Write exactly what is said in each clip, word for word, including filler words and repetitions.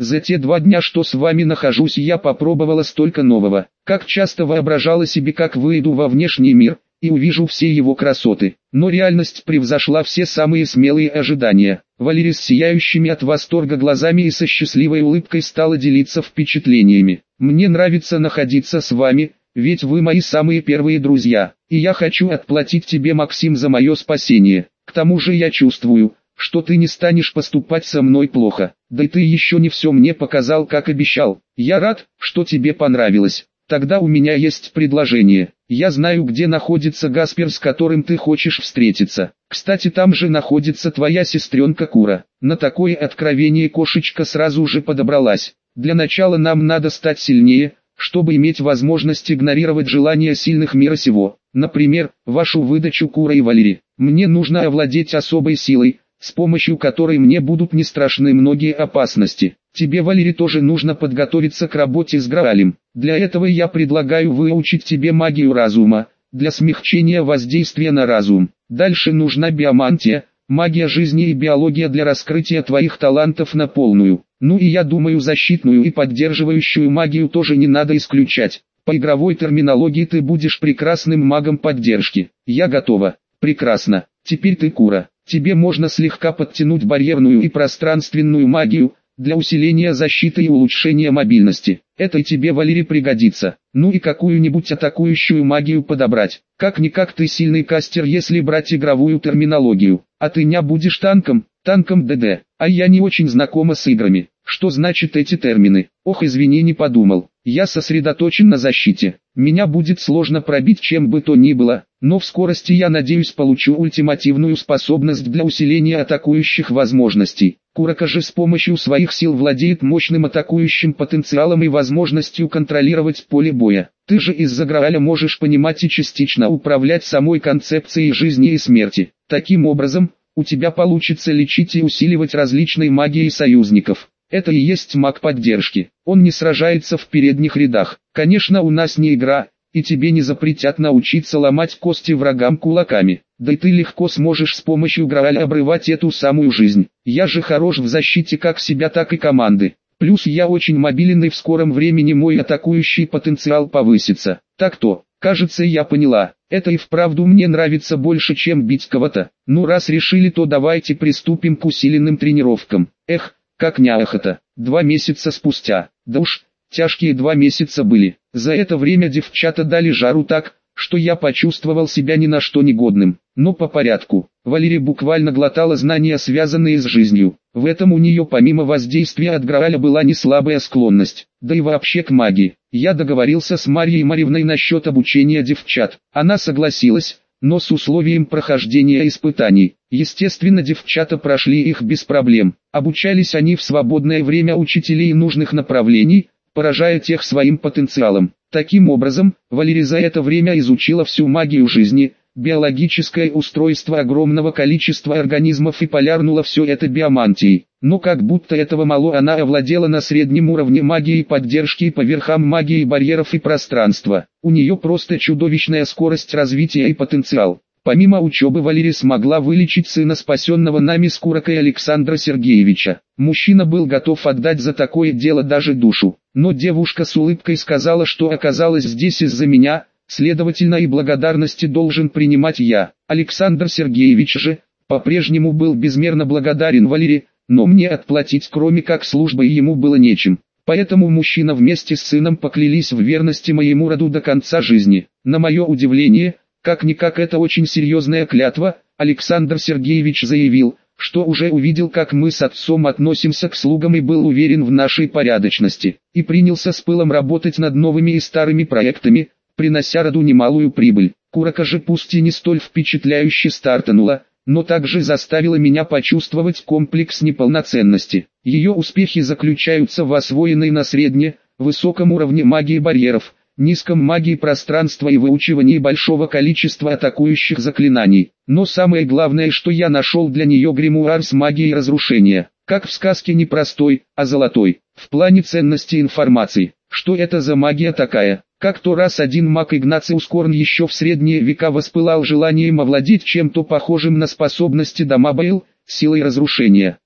За те два дня, что с вами нахожусь, я попробовала столько нового. Как часто воображала себе, как выйду во внешний мир и увижу все его красоты. Но реальность превзошла все самые смелые ожидания. Валерия с сияющими от восторга глазами и со счастливой улыбкой стала делиться впечатлениями. «Мне нравится находиться с вами, ведь вы мои самые первые друзья, и я хочу отплатить тебе, Максим, за мое спасение. К тому же я чувствую, что ты не станешь поступать со мной плохо. Да и ты еще не все мне показал, как обещал. Я рад, что тебе понравилось. Тогда у меня есть предложение. Я знаю, где находится Гаспер, с которым ты хочешь встретиться. Кстати, там же находится твоя сестренка Кура». На такое откровение кошечка сразу же подобралась. «Для начала нам надо стать сильнее, чтобы иметь возможность игнорировать желания сильных мира сего. Например, вашу выдачу Кура и Валерии. Мне нужно овладеть особой силой, с помощью которой мне будут не страшны многие опасности. Тебе, Валерий, тоже нужно подготовиться к работе с Граалем. Для этого я предлагаю выучить тебе магию разума, для смягчения воздействия на разум. Дальше нужна биомантия, магия жизни и биология для раскрытия твоих талантов на полную. Ну и я думаю, защитную и поддерживающую магию тоже не надо исключать. По игровой терминологии ты будешь прекрасным магом поддержки. Я готова. Прекрасно. Теперь ты, Кура. Тебе можно слегка подтянуть барьерную и пространственную магию, для усиления защиты и улучшения мобильности. Это и тебе, Валерий, пригодится. Ну и какую-нибудь атакующую магию подобрать. Как-никак ты сильный кастер, если брать игровую терминологию. А ты не будешь танком, танком ДД. А я не очень знакома с играми. Что значит эти термины? Ох, извини, не подумал. Я сосредоточен на защите. Меня будет сложно пробить чем бы то ни было, но в скорости, я надеюсь, получу ультимативную способность для усиления атакующих возможностей. Курака же с помощью своих сил владеет мощным атакующим потенциалом и возможностью контролировать поле боя. Ты же из-за Грааля можешь понимать и частично управлять самой концепцией жизни и смерти. Таким образом, у тебя получится лечить и усиливать различной магией союзников. Это и есть маг поддержки. Он не сражается в передних рядах. Конечно, у нас не игра, и тебе не запретят научиться ломать кости врагам кулаками. Да и ты легко сможешь с помощью Грааля обрывать эту самую жизнь. Я же хорош в защите как себя, так и команды. Плюс я очень мобилен, и в скором времени мой атакующий потенциал повысится. Так-то, кажется, я поняла. Это и вправду мне нравится больше, чем бить кого-то. Ну, раз решили, то давайте приступим к усиленным тренировкам. Эх, как неохота. Два месяца спустя. Да уж, тяжкие два месяца были. За это время девчата дали жару так, что я почувствовал себя ни на что негодным. Но по порядку. Валерия буквально глотала знания, связанные с жизнью. В этом у нее помимо воздействия от Грааля была не слабая склонность, да и вообще к магии. Я договорился с Марьей Марьевной насчет обучения девчат. Она согласилась, но с условием прохождения испытаний. Естественно, девчата прошли их без проблем. Обучались они в свободное время учителей нужных направлений, поражая тех своим потенциалом. Таким образом, Валерия за это время изучила всю магию жизни, биологическое устройство огромного количества организмов и полярнула все это биомантией. Но как будто этого мало, она овладела на среднем уровне магии поддержки и по верхам магии барьеров и пространства. У нее просто чудовищная скорость развития и потенциал. Помимо учебы, Валерия смогла вылечить сына спасенного нами с Куракой Александра Сергеевича. Мужчина был готов отдать за такое дело даже душу. Но девушка с улыбкой сказала, что оказалась здесь из-за меня, следовательно и благодарности должен принимать я. Александр Сергеевич же, по-прежнему был безмерно благодарен Валерии, но мне отплатить кроме как службой ему было нечем. Поэтому мужчина вместе с сыном поклялись в верности моему роду до конца жизни. На мое удивление, как-никак это очень серьезная клятва, Александр Сергеевич заявил, что уже увидел, как мы с отцом относимся к слугам и был уверен в нашей порядочности, и принялся с пылом работать над новыми и старыми проектами, принося роду немалую прибыль. Курака же пусть и не столь впечатляюще стартанула, но также заставила меня почувствовать комплекс неполноценности. Ее успехи заключаются в освоенной на средне, высоком уровне магии барьеров, низком магии пространства и выучивании большого количества атакующих заклинаний. Но самое главное, что я нашел для нее гримуар с магией разрушения. Как в сказке, не простой, а золотой. В плане ценности информации. Что это за магия такая? Как-то раз один маг Игнациус Корн еще в средние века воспылал желанием овладеть чем-то похожим на способности Дамабейл, силой разрушения.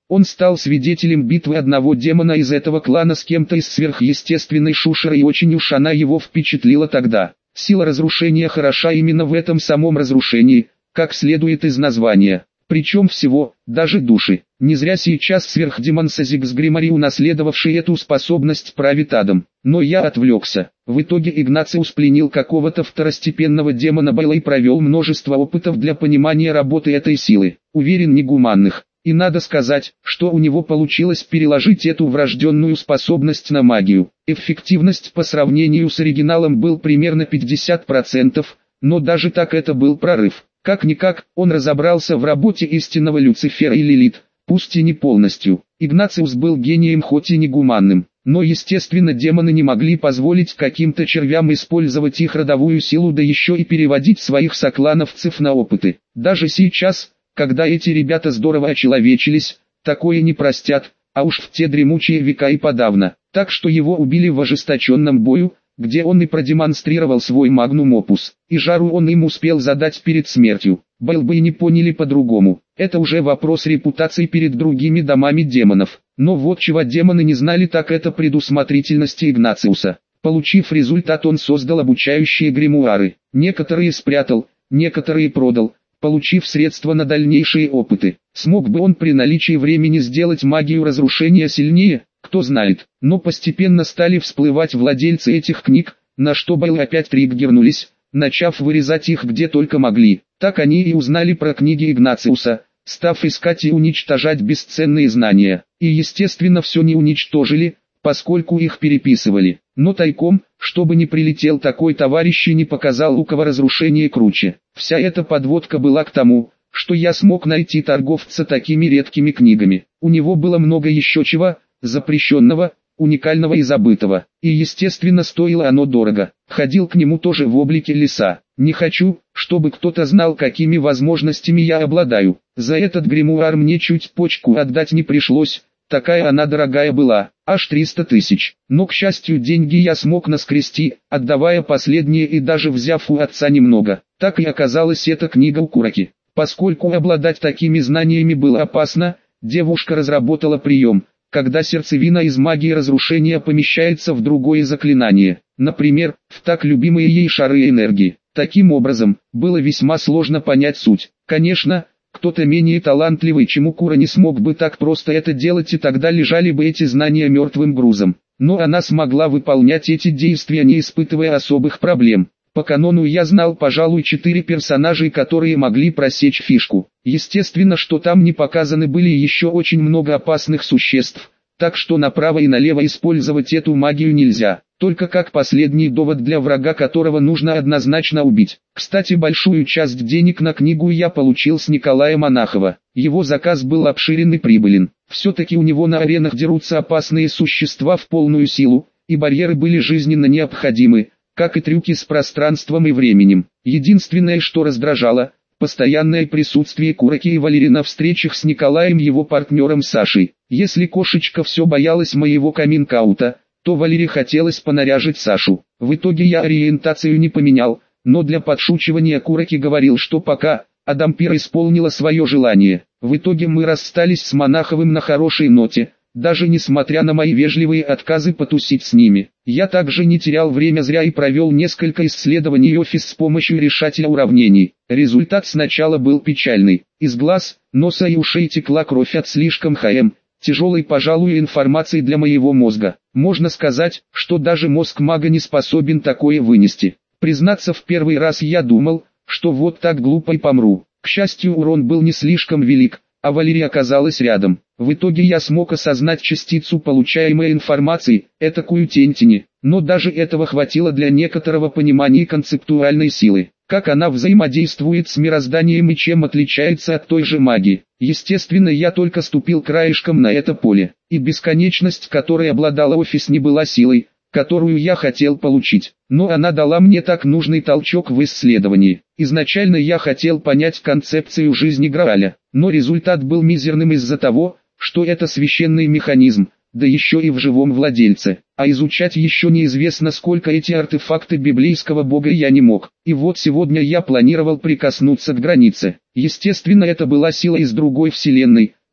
Он стал свидетелем битвы одного демона из этого клана с кем-то из сверхъестественной шушеры, и очень уж она его впечатлила тогда. Сила разрушения хороша именно в этом самом разрушении, как следует из названия. Причем всего, даже души. Не зря сейчас сверхдемон Сазикс Гримари, унаследовавший эту способность, правит адом. Но я отвлекся. В итоге Игнациус пленил какого-то второстепенного демона Байла и провел множество опытов для понимания работы этой силы. Уверен, негуманных. И надо сказать, что у него получилось переложить эту врожденную способность на магию. Эффективность по сравнению с оригиналом был примерно пятьдесят процентов, но даже так это был прорыв. Как-никак, он разобрался в работе истинного Люцифера и Лилит, пусть и не полностью. Игнациус был гением, хоть и негуманным, но естественно демоны не могли позволить каким-то червям использовать их родовую силу, да еще и переводить своих соклановцев на опыты. Даже сейчас, когда эти ребята здорово очеловечились, такое не простят, а уж в те дремучие века и подавно. Так что его убили в ожесточенном бою, где он и продемонстрировал свой магнум опус, и жару он им успел задать перед смертью. Байл бы и не поняли по-другому, это уже вопрос репутации перед другими домами демонов. Но вот чего демоны не знали, так это предусмотрительности Игнациуса. Получив результат, он создал обучающие гримуары, некоторые спрятал, некоторые продал, получив средства на дальнейшие опыты. Смог бы он при наличии времени сделать магию разрушения сильнее? Кто знает, но постепенно стали всплывать владельцы этих книг, на что Байлы опять триггернулись, начав вырезать их где только могли. Так они и узнали про книги Игнациуса, став искать и уничтожать бесценные знания. И естественно все не уничтожили, поскольку их переписывали. Но тайком, чтобы не прилетел такой товарищ и не показал, у кого разрушение круче. Вся эта подводка была к тому, что я смог найти торговца такими редкими книгами. У него было много еще чего запрещенного, уникального и забытого. И естественно стоило оно дорого. Ходил к нему тоже в облике лиса. Не хочу, чтобы кто-то знал, какими возможностями я обладаю. За этот гримуар мне чуть почку отдать не пришлось, такая она дорогая была, аж триста тысяч. Но к счастью деньги я смог наскрести, отдавая последние и даже взяв у отца немного. Так и оказалась эта книга у Кураки. Поскольку обладать такими знаниями было опасно, девушка разработала прием, когда сердцевина из магии разрушения помещается в другое заклинание, например, в так любимые ей шары энергии. Таким образом, было весьма сложно понять суть. Конечно, кто-то менее талантливый, чем Укура, не смог бы так просто это делать, и тогда лежали бы эти знания мертвым грузом. Но она смогла выполнять эти действия, не испытывая особых проблем. По канону я знал, пожалуй, четыре персонажей, которые могли просечь фишку. Естественно, что там не показаны были еще очень много опасных существ, так что направо и налево использовать эту магию нельзя, только как последний довод для врага, которого нужно однозначно убить. Кстати, большую часть денег на книгу я получил с Николая Монахова. Его заказ был обширен и прибылен. Все-таки у него на аренах дерутся опасные существа в полную силу, и барьеры были жизненно необходимы, как и трюки с пространством и временем. Единственное, что раздражало, постоянное присутствие Кураки и Валерии на встречах с Николаем, его партнером Сашей. Если кошечка все боялась моего каминг-аута, то Валерии хотелось понаряжить Сашу. В итоге я ориентацию не поменял, но для подшучивания Кураки говорил, что пока Адампир исполнила свое желание. В итоге мы расстались с Монаховым на хорошей ноте, даже несмотря на мои вежливые отказы потусить с ними. Я также не терял время зря и провел несколько исследований офис с помощью решателя уравнений. Результат сначала был печальный. Из глаз, носа и ушей текла кровь от слишком ХМ, тяжелой, пожалуй, информации для моего мозга. Можно сказать, что даже мозг мага не способен такое вынести. Признаться, в первый раз я думал, что вот так глупо и помру. К счастью, урон был не слишком велик, а Валерия оказалась рядом. В итоге я смог осознать частицу получаемой информации, этакую тень-тени, но даже этого хватило для некоторого понимания концептуальной силы, как она взаимодействует с мирозданием и чем отличается от той же магии. Естественно, я только ступил краешком на это поле, и бесконечность, которой обладала офис, не была силой, которую я хотел получить, но она дала мне так нужный толчок в исследовании. Изначально я хотел понять концепцию жизни Грааля, но результат был мизерным из-за того, что это священный механизм, да еще и в живом владельце, а изучать еще неизвестно сколько эти артефакты библейского бога я не мог. И вот сегодня я планировал прикоснуться к границе. Естественно, это была сила из другой вселенной,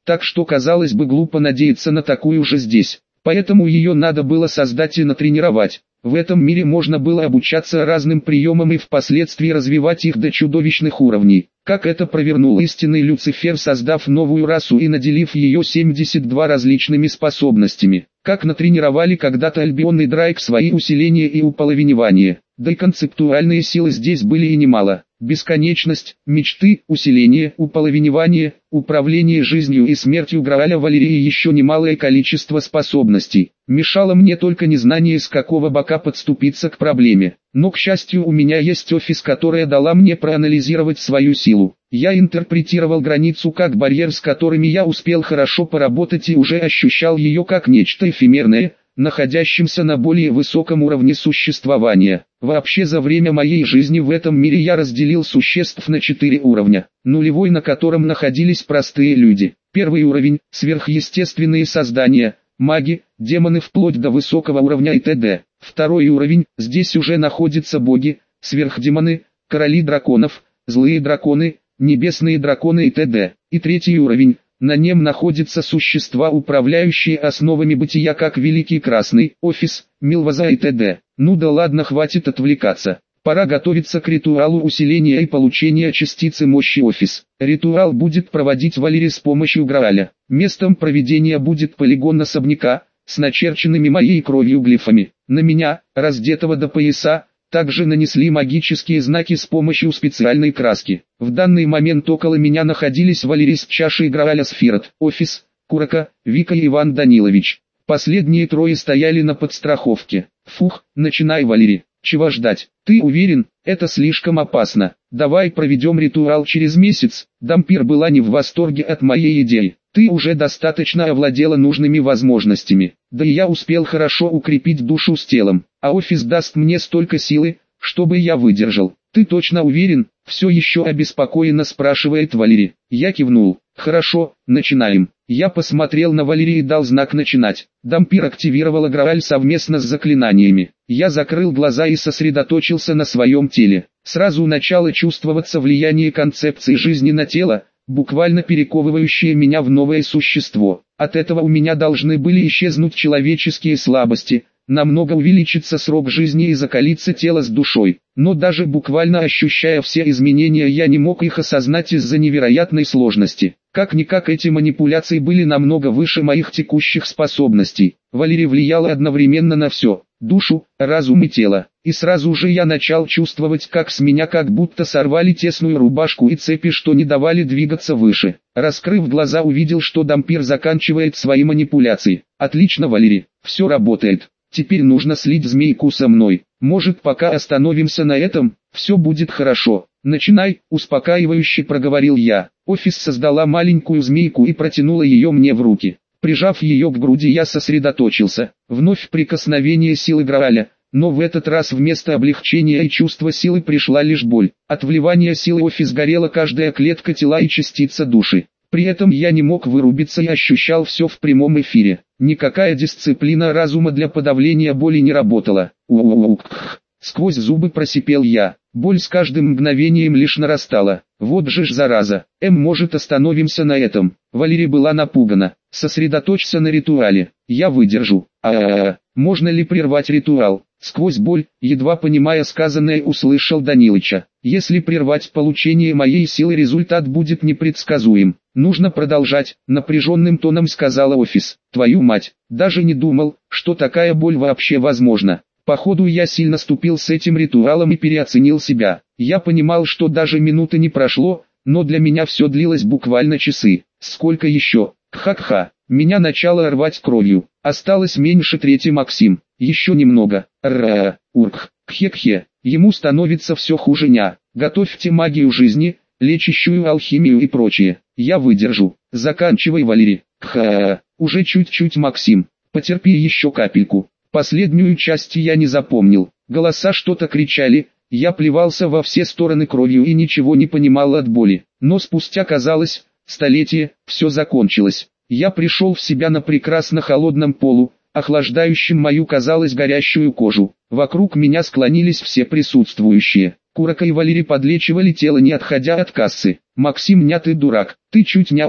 так что казалось бы глупо надеяться на такую же здесь. Поэтому ее надо было создать и натренировать. В этом мире можно было обучаться разным приемам и впоследствии развивать их до чудовищных уровней. Как это провернул истинный Люцифер, создав новую расу и наделив ее семьдесят двумя различными способностями. Как натренировали когда-то Альбион и Драйк свои усиления и уполовинивания. Да и концептуальные силы здесь были и немало. Бесконечность, мечты, усиление, уполовинивание, управление жизнью и смертью Грааля Валерии, еще немалое количество способностей. Мешало мне только незнание, с какого бока подступиться к проблеме. Но, к счастью, у меня есть офис, которая дала мне проанализировать свою силу. Я интерпретировал границу как барьер, с которыми я успел хорошо поработать, и уже ощущал ее как нечто эфемерное, находящимся на более высоком уровне существования. Вообще, за время моей жизни в этом мире я разделил существ на четыре уровня. Нулевой, на котором находились простые люди. Первый уровень – сверхъестественные создания, маги, демоны вплоть до высокого уровня и т.д. Второй уровень – здесь уже находятся боги, сверхдемоны, короли драконов, злые драконы, небесные драконы и т.д. И третий уровень – на нем находятся существа, управляющие основами бытия, как Великий Красный, Офис, Милваза и т.д. Ну да ладно, хватит отвлекаться. Пора готовиться к ритуалу усиления и получения частицы мощи Офис. Ритуал будет проводить Валерий с помощью Грааля. Местом проведения будет полигон особняка, с начерченными моей кровью глифами. На меня, раздетого до пояса, также нанесли магические знаки с помощью специальной краски. В данный момент около меня находились Валерий с чашей Грааля Сфирот, Офис, Курака, Вика и Иван Данилович. Последние трое стояли на подстраховке. Фух, начинай, Валерий. Чего ждать? Ты уверен? Это слишком опасно. Давай проведем ритуал через месяц. Дампир была не в восторге от моей идеи. Ты уже достаточно овладела нужными возможностями. Да и я успел хорошо укрепить душу с телом. А офис даст мне столько силы, чтобы я выдержал. Ты точно уверен? Все еще обеспокоенно спрашивает Валерий. Я кивнул. Хорошо, начинаем. Я посмотрел на Валерий и дал знак начинать. Дампир активировала Грааль совместно с заклинаниями. Я закрыл глаза и сосредоточился на своем теле. Сразу начало чувствоваться влияние концепции жизни на тело, буквально перековывающее меня в новое существо. От этого у меня должны были исчезнуть человеческие слабости, намного увеличится срок жизни и закалится тело с душой. Но даже буквально ощущая все изменения, я не мог их осознать из-за невероятной сложности. Как-никак эти манипуляции были намного выше моих текущих способностей. Валерий влияла одновременно на все – душу, разум и тело. И сразу же я начал чувствовать, как с меня как будто сорвали тесную рубашку и цепи, что не давали двигаться выше. Раскрыв глаза, увидел, что Дампир заканчивает свои манипуляции. Отлично, Валерий, все работает. Теперь нужно слить змейку со мной. Может, пока остановимся на этом, все будет хорошо. Начинай, успокаивающе проговорил я. Офис создала маленькую змейку и протянула ее мне в руки. Прижав ее к груди, я сосредоточился. Вновь прикосновение силы Грааля, но в этот раз вместо облегчения и чувства силы пришла лишь боль. От вливания силы Офис горела каждая клетка тела и частица души. При этом я не мог вырубиться и ощущал все в прямом эфире. Никакая дисциплина разума для подавления боли не работала. У-у-у-кх. Сквозь зубы просипел я. Боль с каждым мгновением лишь нарастала. Вот же ж зараза. Эм, может, остановимся на этом? Валерия была напугана. Сосредоточься на ритуале. Я выдержу. А-а-а. Можно ли прервать ритуал? Сквозь боль, едва понимая сказанное, услышал Данилыча. Если прервать получение моей силы, результат будет непредсказуем. Нужно продолжать, напряженным тоном сказала Офис. Твою мать, даже не думал, что такая боль вообще возможна. Походу я сильно ступил с этим ритуалом и переоценил себя. Я понимал, что даже минуты не прошло, но для меня все длилось буквально часы. Сколько еще? Кха-кха. Меня начало рвать кровью. Осталось меньше трети, Максим. Еще немного. Ра, урк, кхе-кхе. Ему становится все хуже, ня. Готовьте магию жизни, лечащую алхимию и прочее. Я выдержу. Заканчивай, Валерий. Кха, уже чуть-чуть, Максим. Потерпи еще капельку. Последнюю часть я не запомнил. Голоса что-то кричали. Я плевался во все стороны кровью и ничего не понимал от боли. Но спустя, казалось, столетие, все закончилось. Я пришел в себя на прекрасно холодном полу, охлаждающем мою, казалось, горящую кожу. Вокруг меня склонились все присутствующие. Курака и Валерий подлечивали тело, не отходя от кассы. «Максим, ня, ты дурак, ты чуть не умер.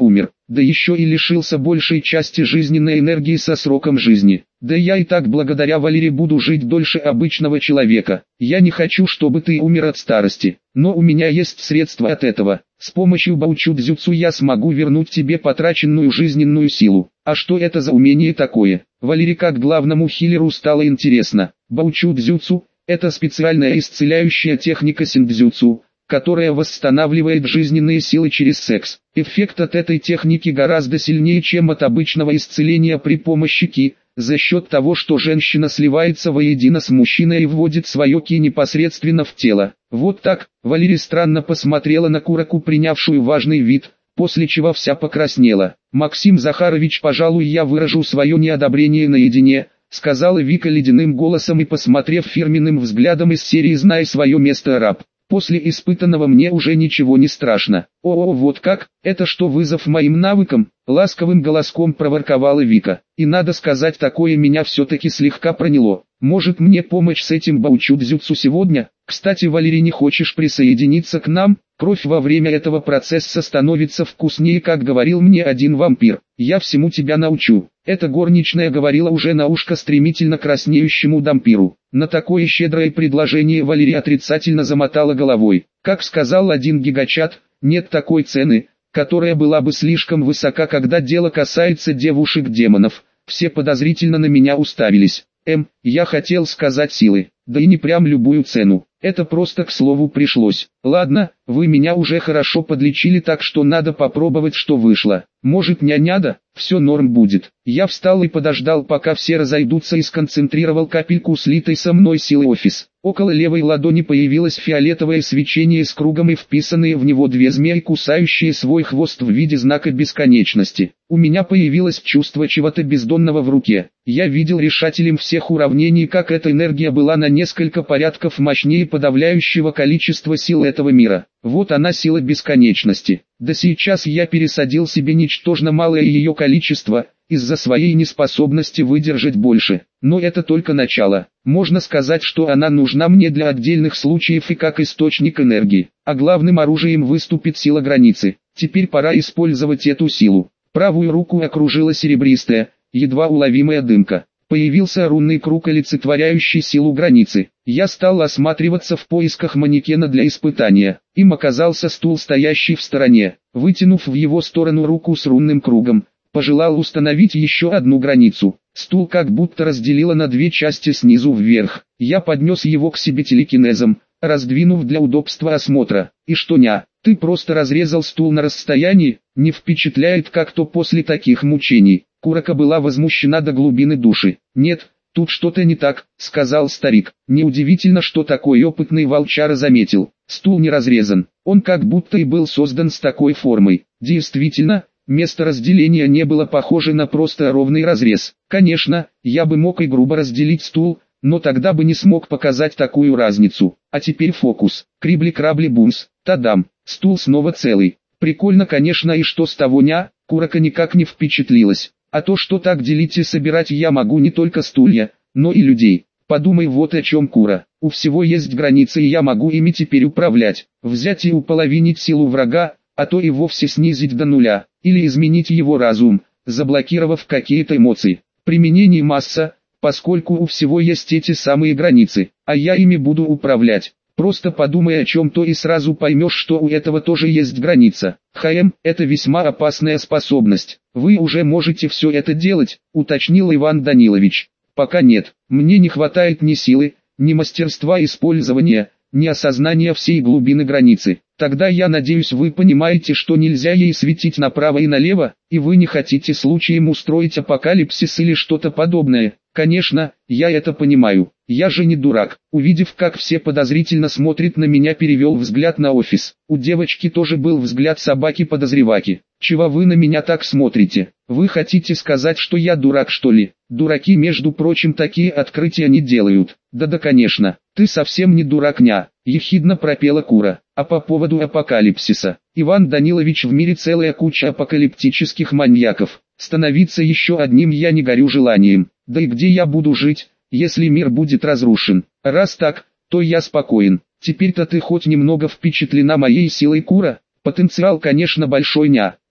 да еще и лишился большей части жизненной энергии со сроком жизни. Да я и так благодаря Валере буду жить дольше обычного человека. Я не хочу, чтобы ты умер от старости, но у меня есть средства от этого. С помощью баучу-дзюцу я смогу вернуть тебе потраченную жизненную силу. А что это за умение такое? Валере как главному хилеру стало интересно. Баучу-дзюцу – это специальная исцеляющая техника синдзюцу, которая восстанавливает жизненные силы через секс. Эффект от этой техники гораздо сильнее, чем от обычного исцеления при помощи ки, за счет того, что женщина сливается воедино с мужчиной и вводит свое ки непосредственно в тело. Вот так. Валерия странно посмотрела на Кураку, принявшую важный вид, после чего вся покраснела. «Максим Захарович, пожалуй, я выражу свое неодобрение наедине», сказала Вика ледяным голосом и посмотрев фирменным взглядом из серии «Знай свое место, раб». После испытанного мне уже ничего не страшно. О, вот как, это что, вызов моим навыкам? Ласковым голоском проворковала Вика. И надо сказать, такое меня все-таки слегка проняло. Может мне помочь с этим баучу-дзюцу сегодня? Кстати, Валерий, не хочешь присоединиться к нам? Кровь во время этого процесса становится вкуснее, как говорил мне один вампир. Я всему тебя научу. Эта горничная говорила уже на ушко стремительно краснеющему дампиру. На такое щедрое предложение Валерия отрицательно замотала головой. Как сказал один гигачат, нет такой цены, которая была бы слишком высока, когда дело касается девушек-демонов. Все подозрительно на меня уставились. Эм, я хотел сказать силы, да и не прям любую цену. Это просто к слову пришлось. Ладно, вы меня уже хорошо подлечили, так что надо попробовать, что вышло. Может, ня-няда? Все норм будет. Я встал и подождал, пока все разойдутся, и сконцентрировал капельку слитой со мной силы офис. Около левой ладони появилось фиолетовое свечение с кругом и вписанные в него две змеи, кусающие свой хвост в виде знака бесконечности. У меня появилось чувство чего-то бездонного в руке. Я видел решателем всех уравнений, как эта энергия была на несколько порядков мощнее подавляющего количества сил этого мира. Вот она, сила бесконечности. Да сейчас я пересадил себе ничтожно малое ее количество, из-за своей неспособности выдержать больше. Но это только начало. Можно сказать, что она нужна мне для отдельных случаев и как источник энергии. А главным оружием выступит сила границы. Теперь пора использовать эту силу. Правую руку окружила серебристая, едва уловимая дымка. Появился рунный круг, олицетворяющий силу границы. Я стал осматриваться в поисках манекена для испытания. Им оказался стул, стоящий в стороне. Вытянув в его сторону руку с рунным кругом, пожелал установить еще одну границу. Стул как будто разделило на две части снизу вверх. Я поднес его к себе телекинезом, раздвинув для удобства осмотра. И что, ня, ты просто разрезал стул на расстоянии? Не впечатляет как-то после таких мучений. Курака была возмущена до глубины души. «Нет, тут что-то не так», — сказал старик. Неудивительно, что такой опытный волчара заметил. Стул не разрезан, он как будто и был создан с такой формой. Действительно, место разделения не было похоже на просто ровный разрез. Конечно, я бы мог и грубо разделить стул, но тогда бы не смог показать такую разницу. А теперь фокус. Крибли-крабли-бумс, тадам, стул снова целый. Прикольно, конечно, и что с того, ня? Курака никак не впечатлилась. А то, что так делить и собирать я могу не только стулья, но и людей. Подумай вот о чем, Кура. У всего есть границы, и я могу ими теперь управлять. Взять и уполовинить силу врага, а то и вовсе снизить до нуля. Или изменить его разум, заблокировав какие-то эмоции. Применение масса, поскольку у всего есть эти самые границы, а я ими буду управлять. Просто подумай о чем-то и сразу поймешь, что у этого тоже есть граница. ХМ, это весьма опасная способность. Вы уже можете все это делать, уточнил Иван Данилович. Пока нет, мне не хватает ни силы, ни мастерства использования, ни осознания всей глубины границы. Тогда я надеюсь, вы понимаете, что нельзя ей светить направо и налево, и вы не хотите случаем устроить апокалипсис или что-то подобное. Конечно, я это понимаю. Я же не дурак. Увидев, как все подозрительно смотрят на меня, перевел взгляд на офис. У девочки тоже был взгляд собаки-подозреваки. Чего вы на меня так смотрите? Вы хотите сказать, что я дурак, что ли? Дураки, между прочим, такие открытия не делают. Да-да, конечно. Ты совсем не дурак, ня. Ехидно пропела Кура. А по поводу апокалипсиса. Иван Данилович, в мире целая куча апокалиптических маньяков. Становиться еще одним я не горю желанием. Да и где я буду жить, если мир будет разрушен? Раз так, то я спокоен. Теперь-то ты хоть немного впечатлена моей силой, Кура? Потенциал, конечно, большой, ня.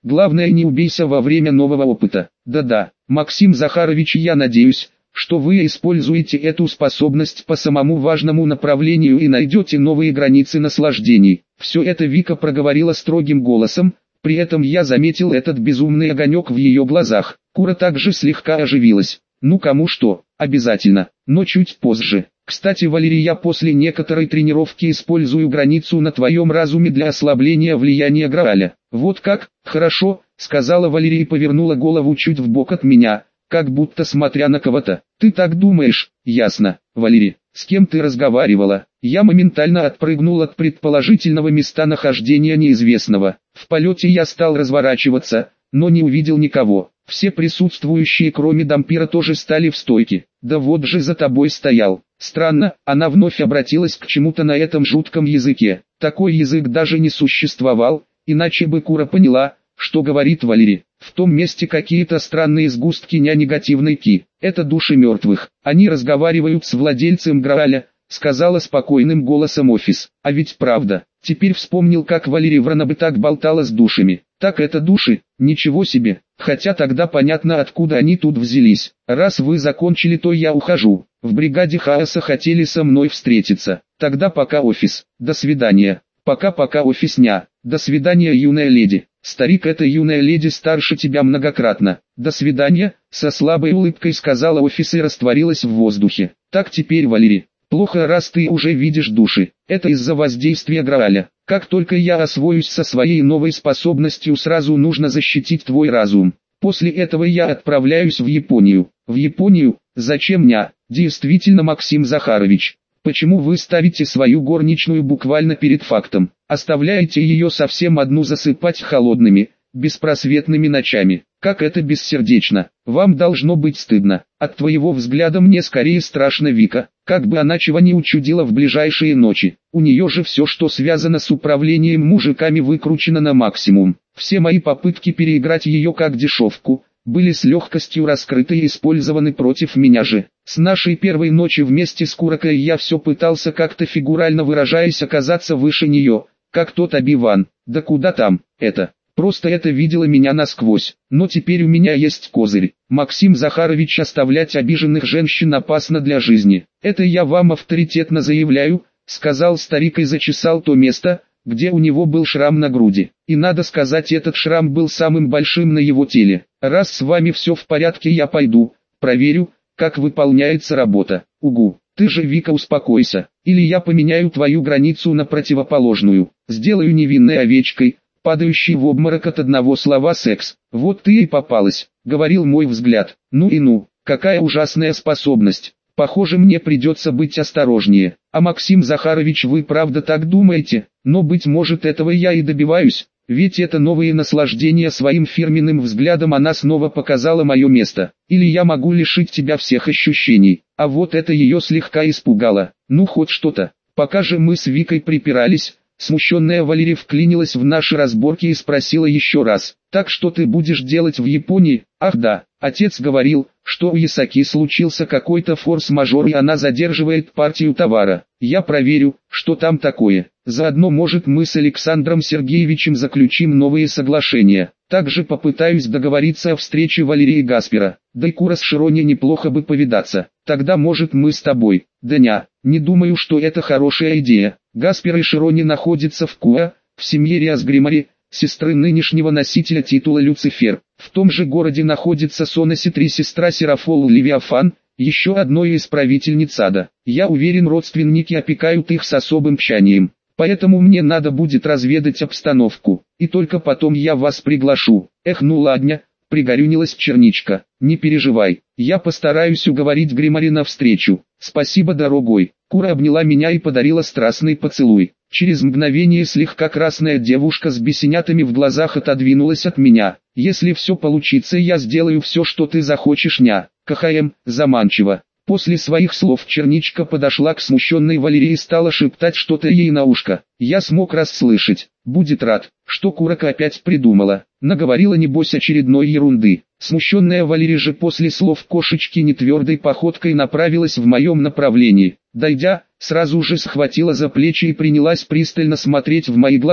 Главное, не убейся во время нового опыта. Да-да, Максим Захарович, я надеюсь, что вы используете эту способность по самому важному направлению и найдете новые границы наслаждений. Все это Вика проговорила строгим голосом, при этом я заметил этот безумный огонек в ее глазах. Кура также слегка оживилась. Ну кому что, обязательно, но чуть позже. Кстати, Валерий, я после некоторой тренировки использую границу на твоем разуме для ослабления влияния Грааля. Вот как? Хорошо, сказала Валерия и повернула голову чуть вбок от меня, как будто смотря на кого-то. Ты так думаешь? Ясно. Валерий, с кем ты разговаривала? Я моментально отпрыгнул от предположительного местонахождения неизвестного. В полете я стал разворачиваться, но не увидел никого. Все присутствующие, кроме Дампира, тоже стали в стойке. Да вот же за тобой стоял. Странно, она вновь обратилась к чему-то на этом жутком языке. Такой язык даже не существовал, иначе бы Кура поняла, что говорит Валерий. В том месте какие-то странные сгустки негативной ки. Это души мертвых. Они разговаривают с владельцем Грааля, сказала спокойным голосом Офис. А ведь правда. Теперь вспомнил, как Валерий Врана бы так болтала с душами. Так это души? Ничего себе. Хотя тогда понятно, откуда они тут взялись. Раз вы закончили, то я ухожу. В бригаде хаоса хотели со мной встретиться. Тогда пока, Офис. До свидания. Пока-пока, Офисня. До свидания, юная леди. Старик, эта юная леди старше тебя многократно. До свидания, со слабой улыбкой сказала Офис и растворилась в воздухе. Так теперь, Валерий. Плохо, раз ты уже видишь души. Это из-за воздействия Грааля. Как только я освоюсь со своей новой способностью, сразу нужно защитить твой разум. После этого я отправляюсь в Японию. В Японию? Зачем мне? Действительно, Максим Захарович. Почему вы ставите свою горничную буквально перед фактом? Оставляете ее совсем одну засыпать холодными, беспросветными ночами? Как это бессердечно. Вам должно быть стыдно. От твоего взгляда мне скорее страшно, Вика. Как бы она чего не учудила в ближайшие ночи. У нее же все, что связано с управлением мужиками, выкручено на максимум. Все мои попытки переиграть ее как дешевку были с легкостью раскрыты и использованы против меня же. С нашей первой ночи вместе с Куракой я все пытался, как-то фигурально выражаясь, оказаться выше нее, как тот Оби-Ван. Да куда там, это... Просто это видела меня насквозь. Но теперь у меня есть козырь. Максим Захарович, оставлять обиженных женщин опасно для жизни. Это я вам авторитетно заявляю, сказал старик и зачесал то место, где у него был шрам на груди. И надо сказать, этот шрам был самым большим на его теле. Раз с вами все в порядке, я пойду, проверю, как выполняется работа. Угу. Ты же, Вика, успокойся. Или я поменяю твою границу на противоположную. Сделаю невинной овечкой, падающий в обморок от одного слова «секс». Вот ты и попалась, говорил мой взгляд. Ну и ну, какая ужасная способность. Похоже, мне придется быть осторожнее. А Максим Захарович, вы правда так думаете? Но быть может, этого я и добиваюсь. Ведь это новые наслаждения, своим фирменным взглядом она снова показала мое место. Или я могу лишить тебя всех ощущений. А вот это ее слегка испугало. Ну хоть что-то. Пока же мы с Викой припирались, смущенная Валерия вклинилась в наши разборки и спросила еще раз: «Так что ты будешь делать в Японии?» «Ах да, отец говорил, что у Ясаки случился какой-то форс-мажор и она задерживает партию товара. Я проверю, что там такое. Заодно, может, мы с Александром Сергеевичем заключим новые соглашения. Также попытаюсь договориться о встрече Валерии и Гаспера. Да и Кура с Широни неплохо бы повидаться. Тогда, может, мы с тобой». «Да ня, не думаю, что это хорошая идея. Гаспер и Широни находятся в Куа, в семье Риас-Гримари, сестры нынешнего носителя титула Люцифер. В том же городе находится Сонаси-три, сестра Серафол Левиафан, еще одной из правительниц ада. Я уверен, родственники опекают их с особым тщанием. Поэтому мне надо будет разведать обстановку, и только потом я вас приглашу». «Эх, ну ладно», — пригорюнилась Черничка. «Не переживай, я постараюсь уговорить Гримари на встречу. Спасибо, дорогой». Кура обняла меня и подарила страстный поцелуй. Через мгновение слегка красная девушка с бесенятами в глазах отодвинулась от меня. «Если все получится, я сделаю все, что ты захочешь, ня». КХМ, заманчиво. После своих слов Черничка подошла к смущенной Валерии и стала шептать что-то ей на ушко. Я смог расслышать. Будет рад, что Курака опять придумала. Наговорила небось очередной ерунды. Смущенная Валерия же после слов кошечки нетвердой походкой направилась в моем направлении. Дойдя, сразу же схватила за плечи и принялась пристально смотреть в мои глаза.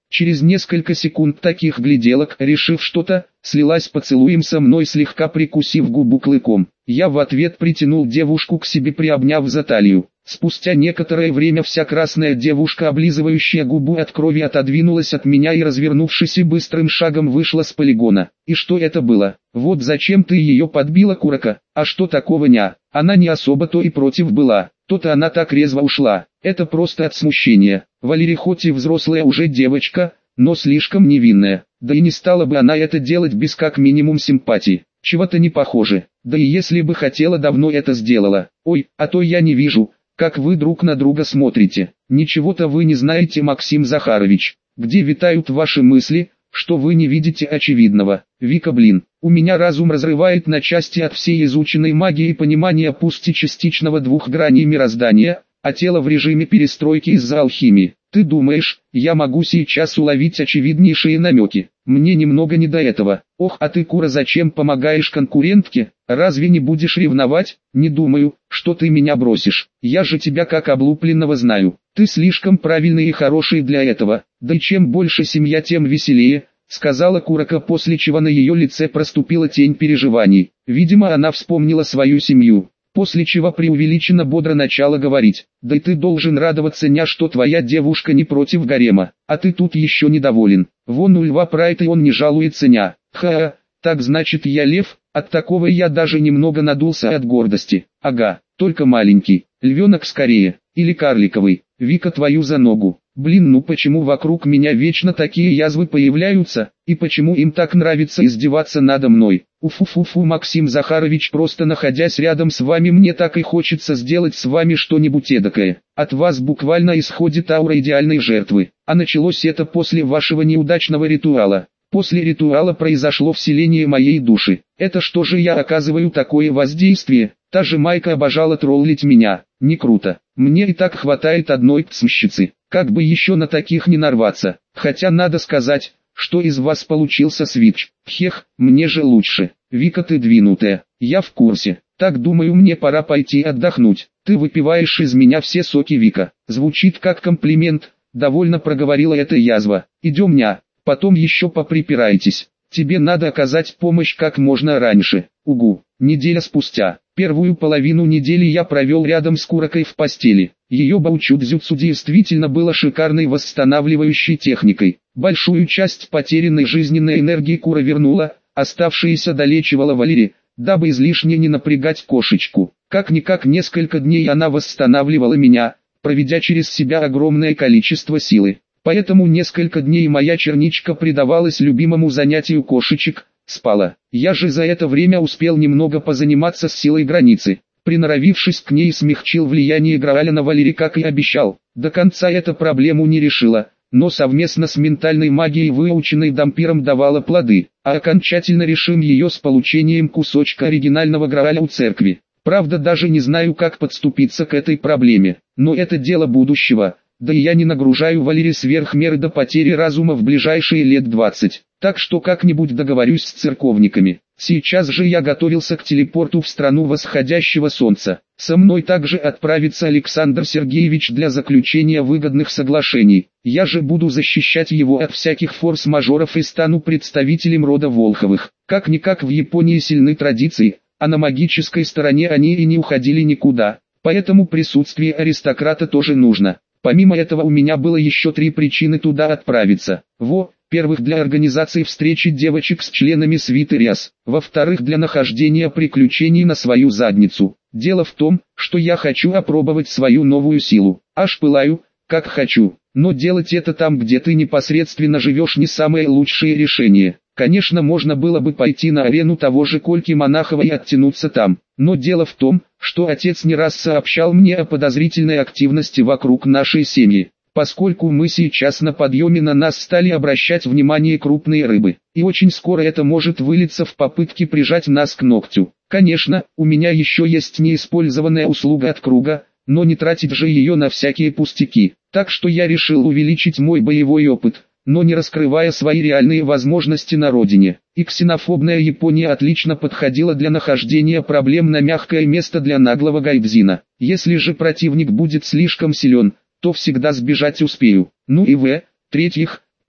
Через несколько секунд таких гляделок, решив что-то, слилась поцелуем со мной, слегка прикусив губу клыком. Я в ответ притянул девушку к себе, приобняв за талию. Спустя некоторое время вся красная девушка, облизывающая губу от крови, отодвинулась от меня и, развернувшись, и быстрым шагом вышла с полигона. И что это было? Вот зачем ты ее подбила, Куроко? А что такого, ня? Она не особо-то и против была. То-то она так резво ушла. Это просто от смущения. Валерия хоть и взрослая уже девочка, но слишком невинная. Да и не стала бы она это делать без как минимум симпатии. Чего-то не похоже. Да и если бы хотела, давно это сделала. Ой, а то я не вижу, как вы друг на друга смотрите. Ничего-то вы не знаете, Максим Захарович. Где витают ваши мысли, что вы не видите очевидного? Вика, блин, у меня разум разрывает на части от всей изученной магии и понимания пусть и частичного двух граней мироздания, а тело в режиме перестройки из-за алхимии. Ты думаешь, я могу сейчас уловить очевиднейшие намеки? Мне немного не до этого. Ох, а ты, Кура, зачем помогаешь конкурентке? Разве не будешь ревновать? Не думаю, что ты меня бросишь. Я же тебя как облупленного знаю. Ты слишком правильный и хороший для этого. Да и чем больше семья, тем веселее, сказала Куроко, после чего на ее лице проступила тень переживаний. Видимо, она вспомнила свою семью. После чего преувеличенно бодро начала говорить: «Да и ты должен радоваться, ня, что твоя девушка не против гарема, а ты тут еще недоволен. Вон у льва прайд и он не жалуется, ня. Ха-ха, так значит я лев?» От такого я даже немного надулся от гордости. Ага, только маленький, львенок скорее, или карликовый. Вика, твою за ногу. Блин, ну почему вокруг меня вечно такие язвы появляются, и почему им так нравится издеваться надо мной? Уфу-фу-фу, Максим Захарович, просто находясь рядом с вами, мне так и хочется сделать с вами что-нибудь эдакое. От вас буквально исходит аура идеальной жертвы. А началось это после вашего неудачного ритуала. После ритуала произошло вселение моей души. Это что же я оказываю такое воздействие? Та же Майка обожала троллить меня. Не круто. Мне и так хватает одной псмщицы. Как бы еще на таких не нарваться. Хотя надо сказать, что из вас получился свитч. Хех, мне же лучше. Вика, ты двинутая. Я в курсе. Так, думаю, мне пора пойти отдохнуть. Ты выпиваешь из меня все соки, Вика. Звучит как комплимент. Довольно проговорила эта язва. Идем, ня. Потом еще поприпирайтесь. Тебе надо оказать помощь как можно раньше. Угу. Неделя спустя. Первую половину недели я провел рядом с Курокой в постели. Ее баучудзюцу действительно было шикарной восстанавливающей техникой. Большую часть потерянной жизненной энергии Кура вернула, оставшиеся долечивала Валерия, дабы излишне не напрягать кошечку. Как-никак несколько дней она восстанавливала меня, проведя через себя огромное количество силы. Поэтому несколько дней моя черничка предавалась любимому занятию кошечек, спала. Я же за это время успел немного позаниматься с силой границы. Приноровившись к ней, смягчил влияние Грааля на Валерии, как и обещал. До конца эта проблему не решила, но совместно с ментальной магией, выученной дампиром, давала плоды. А окончательно решим ее с получением кусочка оригинального Грааля у церкви. Правда, даже не знаю, как подступиться к этой проблеме, но это дело будущего. Да и я не нагружаю Валерию сверх меры до потери разума в ближайшие лет двадцать. Так что как-нибудь договорюсь с церковниками. Сейчас же я готовился к телепорту в страну восходящего солнца. Со мной также отправится Александр Сергеевич для заключения выгодных соглашений. Я же буду защищать его от всяких форс-мажоров и стану представителем рода Волховых. Как-никак в Японии сильны традиции, а на магической стороне они и не уходили никуда. Поэтому присутствие аристократа тоже нужно. Помимо этого, у меня было еще три причины туда отправиться. Во, первых, для организации встречи девочек с членами свиты Ряс. Во-вторых, для нахождения приключений на свою задницу. Дело в том, что я хочу опробовать свою новую силу. Аж пылаю, как хочу. Но делать это там, где ты непосредственно живешь, не самое лучшее решение. Конечно, можно было бы пойти на арену того же Кольки Монахова и оттянуться там. Но дело в том, что отец не раз сообщал мне о подозрительной активности вокруг нашей семьи. Поскольку мы сейчас на подъеме, на нас стали обращать внимание крупные рыбы. И очень скоро это может вылиться в попытки прижать нас к ногтю. Конечно, у меня еще есть неиспользованная услуга от круга, но не тратить же ее на всякие пустяки. Так что я решил увеличить мой боевой опыт, но не раскрывая свои реальные возможности на родине. И ксенофобная Япония отлично подходила для нахождения проблем на мягкое место для наглого гайдзина. Если же противник будет слишком силен, то всегда сбежать успею. Ну и в. Третьих,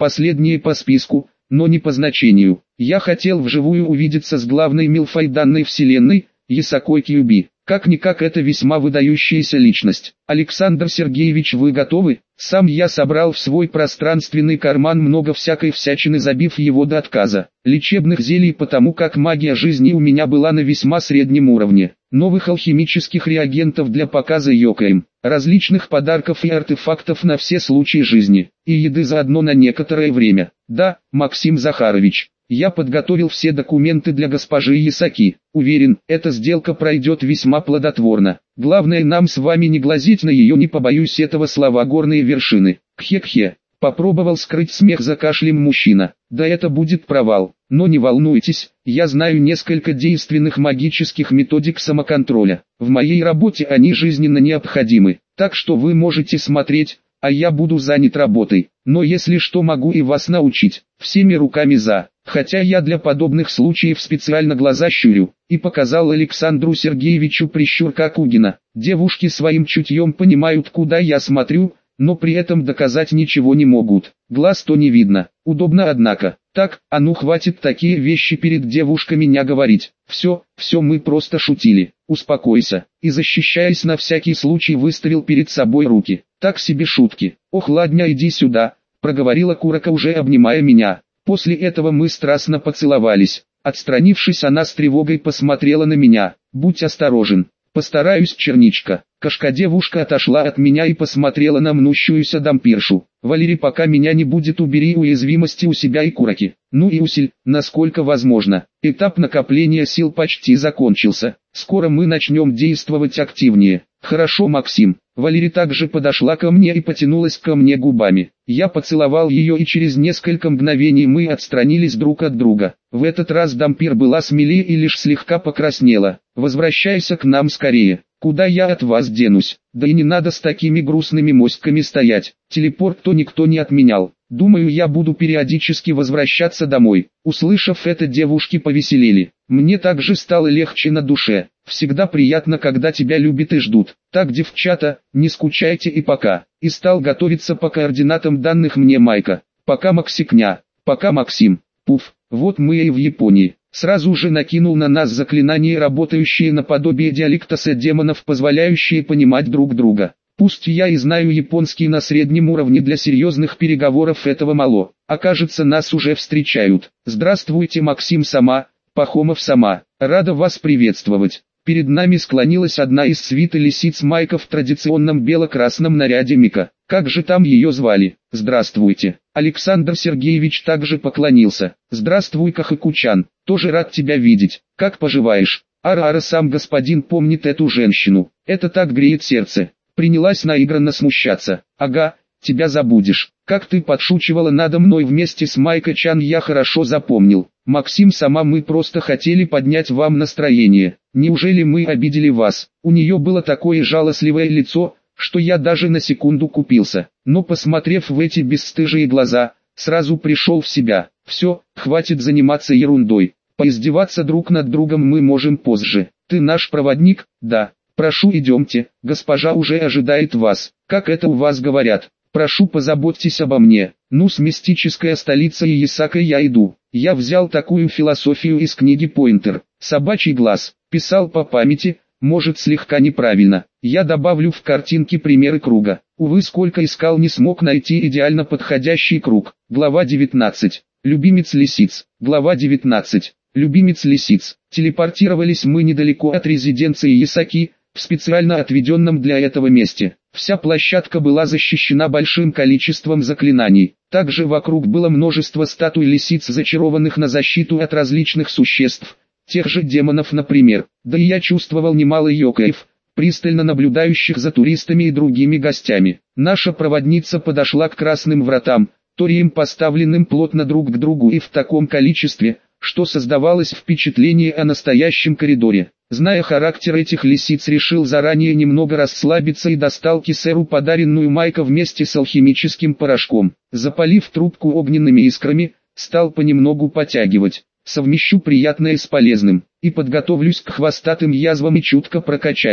Последнее по списку, но не по значению. Я хотел вживую увидеться с главной милфой данной вселенной, Ясакой Кьюби. Как-никак это весьма выдающаяся личность. Александр Сергеевич, вы готовы? Сам я собрал в свой пространственный карман много всякой всячины, забив его до отказа. Лечебных зелий, потому как магия жизни у меня была на весьма среднем уровне. Новых алхимических реагентов для показа Йокаем. Различных подарков и артефактов на все случаи жизни. И еды заодно на некоторое время. Да, Максим Захарович. Я подготовил все документы для госпожи Ясаки. Уверен, эта сделка пройдет весьма плодотворно. Главное нам с вами не глазеть на ее, не побоюсь этого слова, горные вершины. Кхе-кхе. Попробовал скрыть смех за кашлем мужчина. Да это будет провал. Но не волнуйтесь, я знаю несколько действенных магических методик самоконтроля. В моей работе они жизненно необходимы. Так что вы можете смотреть, а я буду занят работой. Но если что, могу и вас научить. Всеми руками за. Хотя я для подобных случаев специально глаза щурю. И показал Александру Сергеевичу прищур как Угина. Девушки своим чутьем понимают, куда я смотрю, но при этом доказать ничего не могут. Глаз-то не видно. Удобно, однако. Так, а ну хватит такие вещи перед девушками не говорить. Все, все, мы просто шутили. Успокойся. И защищаясь на всякий случай выставил перед собой руки. Так себе шутки. Ох, ладня, иди сюда, проговорила Куроко, уже обнимая меня. После этого мы страстно поцеловались. Отстранившись, она с тревогой посмотрела на меня. Будь осторожен. Постараюсь, черничка. Кошка-девушка отошла от меня и посмотрела на мнущуюся дампиршу. Валерий, пока меня не будет, убери уязвимости у себя и Куроки. Ну и усиль, насколько возможно. Этап накопления сил почти закончился. Скоро мы начнем действовать активнее. Хорошо, Максим. Валерий также подошла ко мне и потянулась ко мне губами. Я поцеловал ее, и через несколько мгновений мы отстранились друг от друга. В этот раз дампир была смелее и лишь слегка покраснела. Возвращайся к нам скорее. Куда я от вас денусь? Да и не надо с такими грустными моськами стоять. Телепорт-то никто не отменял. Думаю, я буду периодически возвращаться домой. Услышав это, девушки повеселели. Мне также стало легче на душе. Всегда приятно, когда тебя любят и ждут. Так, девчата, не скучайте и пока. И стал готовиться по координатам данных мне Майка. Пока, Максикня. Пока, Максим. Пуф, вот мы и в Японии. Сразу же накинул на нас заклинания, работающие наподобие диалектоса демонов, позволяющие понимать друг друга. Пусть я и знаю японский на среднем уровне, для серьезных переговоров этого мало. Окажется, нас уже встречают. Здравствуйте, Максим сама, Пахомов сама. Рада вас приветствовать. Перед нами склонилась одна из свиты лисиц Майка в традиционном бело-красном наряде Мика. Как же там ее звали? Здравствуйте. Александр Сергеевич также поклонился. Здравствуй, Кахакучан. Тоже рад тебя видеть. Как поживаешь? Ара-ара, сам господин помнит эту женщину. Это так греет сердце. Принялась наигранно смущаться. Ага, тебя забудешь. Как ты подшучивала надо мной вместе с Майко-чан, я хорошо запомнил. Максим сама, мы просто хотели поднять вам настроение. Неужели мы обидели вас? У нее было такое жалостливое лицо, что я даже на секунду купился. Но посмотрев в эти бесстыжие глаза, сразу пришел в себя. Все, хватит заниматься ерундой. Поиздеваться друг над другом мы можем позже. Ты наш проводник? Да. Прошу, идемте, госпожа уже ожидает вас. Как это у вас говорят? Прошу, позаботьтесь обо мне. Ну, с мистическая столица Ясака я иду. Я взял такую философию из книги Пойнтер. Собачий глаз. Писал по памяти, может слегка неправильно. Я добавлю в картинки примеры круга. Увы, сколько искал, не смог найти идеально подходящий круг. Глава девятнадцать. Любимец лисиц. Глава девятнадцать. Любимец лисиц. Телепортировались мы недалеко от резиденции Ясаки, в специально отведенном для этого месте. Вся площадка была защищена большим количеством заклинаний. Также вокруг было множество статуй лисиц, зачарованных на защиту от различных существ, тех же демонов, например. Да и я чувствовал немало йокаев, пристально наблюдающих за туристами и другими гостями. Наша проводница подошла к красным вратам, торием поставленным плотно друг к другу и в таком количестве, что создавалось впечатление о настоящем коридоре. Зная характер этих лисиц, решил заранее немного расслабиться и достал кисеру, подаренную Майко, вместе с алхимическим порошком. Запалив трубку огненными искрами, стал понемногу потягивать. Совмещу приятное с полезным, и подготовлюсь к хвостатым язвам и чутко прокачаюсь.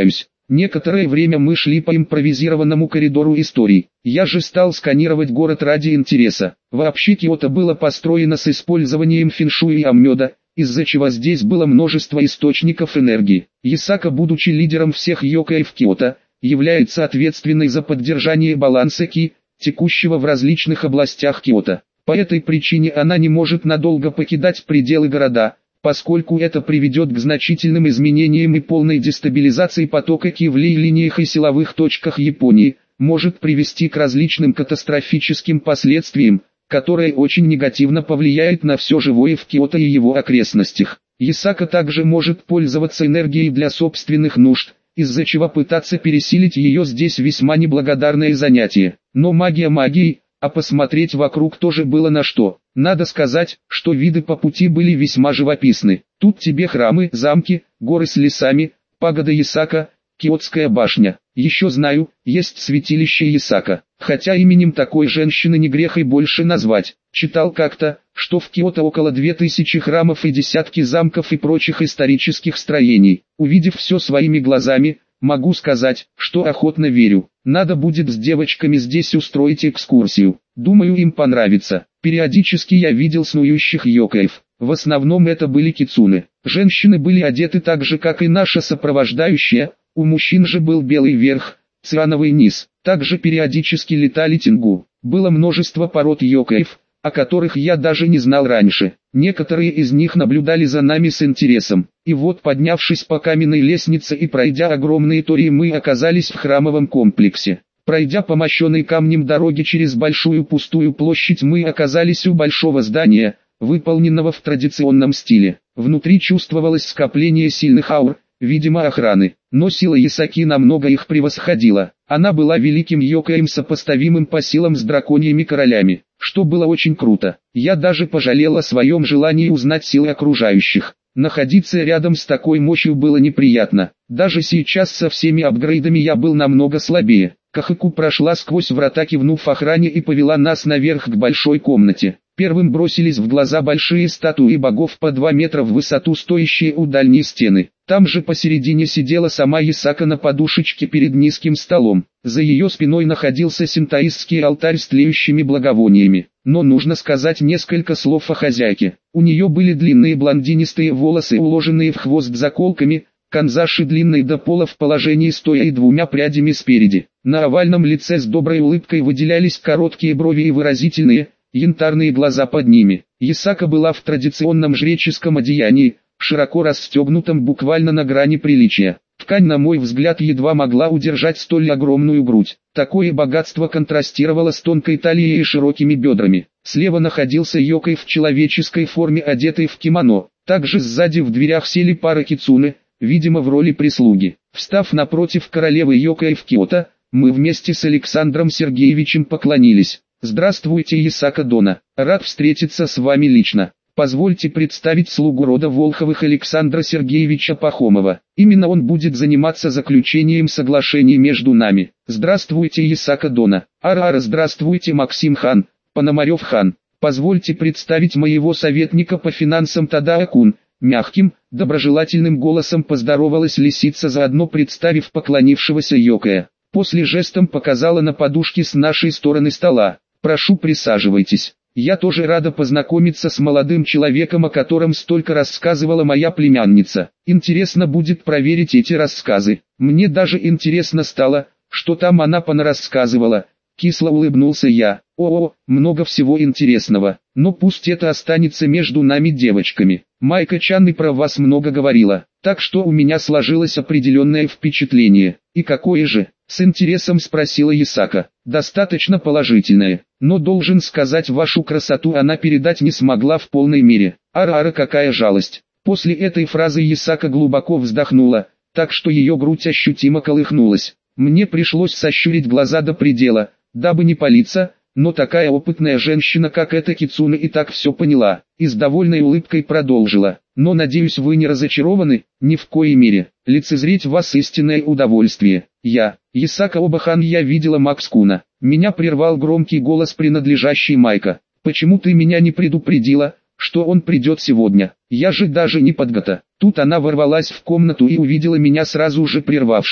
Некоторое время мы шли по импровизированному коридору историй. Я же стал сканировать город ради интереса. Вообще Киото было построено с использованием фэншуй и аммёда, из-за чего здесь было множество источников энергии. Ясака, будучи лидером всех йокай в Киото, является ответственной за поддержание баланса ки, текущего в различных областях Киото. По этой причине она не может надолго покидать пределы города, поскольку это приведет к значительным изменениям и полной дестабилизации потока ки в линиях и силовых точках Японии, может привести к различным катастрофическим последствиям, которые очень негативно повлияют на все живое в Киото и его окрестностях. Ясака также может пользоваться энергией для собственных нужд, из-за чего пытаться пересилить ее здесь весьма неблагодарное занятие. Но магия магией, а посмотреть вокруг тоже было на что. Надо сказать, что виды по пути были весьма живописны. Тут тебе храмы, замки, горы с лесами, пагода Ясака, Киотская башня. Еще знаю, есть святилище Ясака, хотя именем такой женщины не грех и больше назвать. Читал как-то, что в Киото около две тысячи храмов и десятки замков и прочих исторических строений. Увидев все своими глазами, могу сказать, что охотно верю. Надо будет с девочками здесь устроить экскурсию. Думаю, им понравится. Периодически я видел снующих йокаев. В основном это были кицуне. Женщины были одеты так же, как и наша сопровождающая. У мужчин же был белый верх, циановый низ. Также периодически летали тенгу. Было множество пород йокаев, о которых я даже не знал раньше. Некоторые из них наблюдали за нами с интересом. И вот, поднявшись по каменной лестнице и пройдя огромные тории, мы оказались в храмовом комплексе. Пройдя по мощенной камнем дороге через большую пустую площадь, мы оказались у большого здания, выполненного в традиционном стиле. Внутри чувствовалось скопление сильных аур, видимо охраны, но сила Ясаки намного их превосходила. Она была великим йокаем, сопоставимым по силам с драконьими королями, что было очень круто. Я даже пожалел о своем желании узнать силы окружающих. Находиться рядом с такой мощью было неприятно. Даже сейчас со всеми апгрейдами я был намного слабее. Кахаку прошла сквозь врата, кивнув охране, и повела нас наверх к большой комнате. Первым бросились в глаза большие статуи богов по два метра в высоту, стоящие у дальней стены. Там же посередине сидела сама Ясака на подушечке перед низким столом. За ее спиной находился синтоистский алтарь с тлеющими благовониями. Но нужно сказать несколько слов о хозяйке. У нее были длинные блондинистые волосы, уложенные в хвост заколками, канзаши длинной до пола в положении стоя и двумя прядями спереди. На овальном лице с доброй улыбкой выделялись короткие брови и выразительные, янтарные глаза под ними. Ясака была в традиционном жреческом одеянии, широко расстегнутом буквально на грани приличия. Ткань, на мой взгляд, едва могла удержать столь огромную грудь. Такое богатство контрастировало с тонкой талией и широкими бедрами. Слева находился йокай в человеческой форме, одетый в кимоно. Также сзади в дверях сели пара кицуне, видимо в роли прислуги. Встав напротив королевы йокай в Киото, мы вместе с Александром Сергеевичем поклонились. «Здравствуйте, Ясака Дона, рад встретиться с вами лично. Позвольте представить слугу рода Волховых Александра Сергеевича Пахомова. Именно он будет заниматься заключением соглашений между нами. Здравствуйте, Ясака Дона. Ара-ара, здравствуйте, Максим хан, Пономарев хан. Позвольте представить моего советника по финансам Тадаа-кун». Мягким, доброжелательным голосом поздоровалась лисица, заодно представив поклонившегося йокая. После жестом показала на подушке с нашей стороны стола. «Прошу, присаживайтесь. Я тоже рада познакомиться с молодым человеком, о котором столько рассказывала моя племянница. Интересно будет проверить эти рассказы. Мне даже интересно стало, что там она понарассказывала». Кисло улыбнулся я. «О-о, много всего интересного. Но пусть это останется между нами девочками. Майка-чан и про вас много говорила, так что у меня сложилось определенное впечатление». «И какое же?» — с интересом спросила Ясака. «Достаточно положительное, но должен сказать, вашу красоту она передать не смогла в полной мере. Ара-ара, какая жалость». После этой фразы Ясака глубоко вздохнула, так что ее грудь ощутимо колыхнулась. Мне пришлось сощурить глаза до предела, дабы не палиться, но такая опытная женщина, как эта кицуне, и так все поняла, и с довольной улыбкой продолжила. «Но надеюсь, вы не разочарованы?» «Ни в коей мере. Лицезреть вас истинное удовольствие. Я, Ясака Обахан, я видела Макс-куна». Меня прервал громкий голос, принадлежащий Майка. «Почему ты меня не предупредила, что он придет сегодня? Я же даже не подготовлена». Тут она ворвалась в комнату и увидела меня, сразу же прервавшись.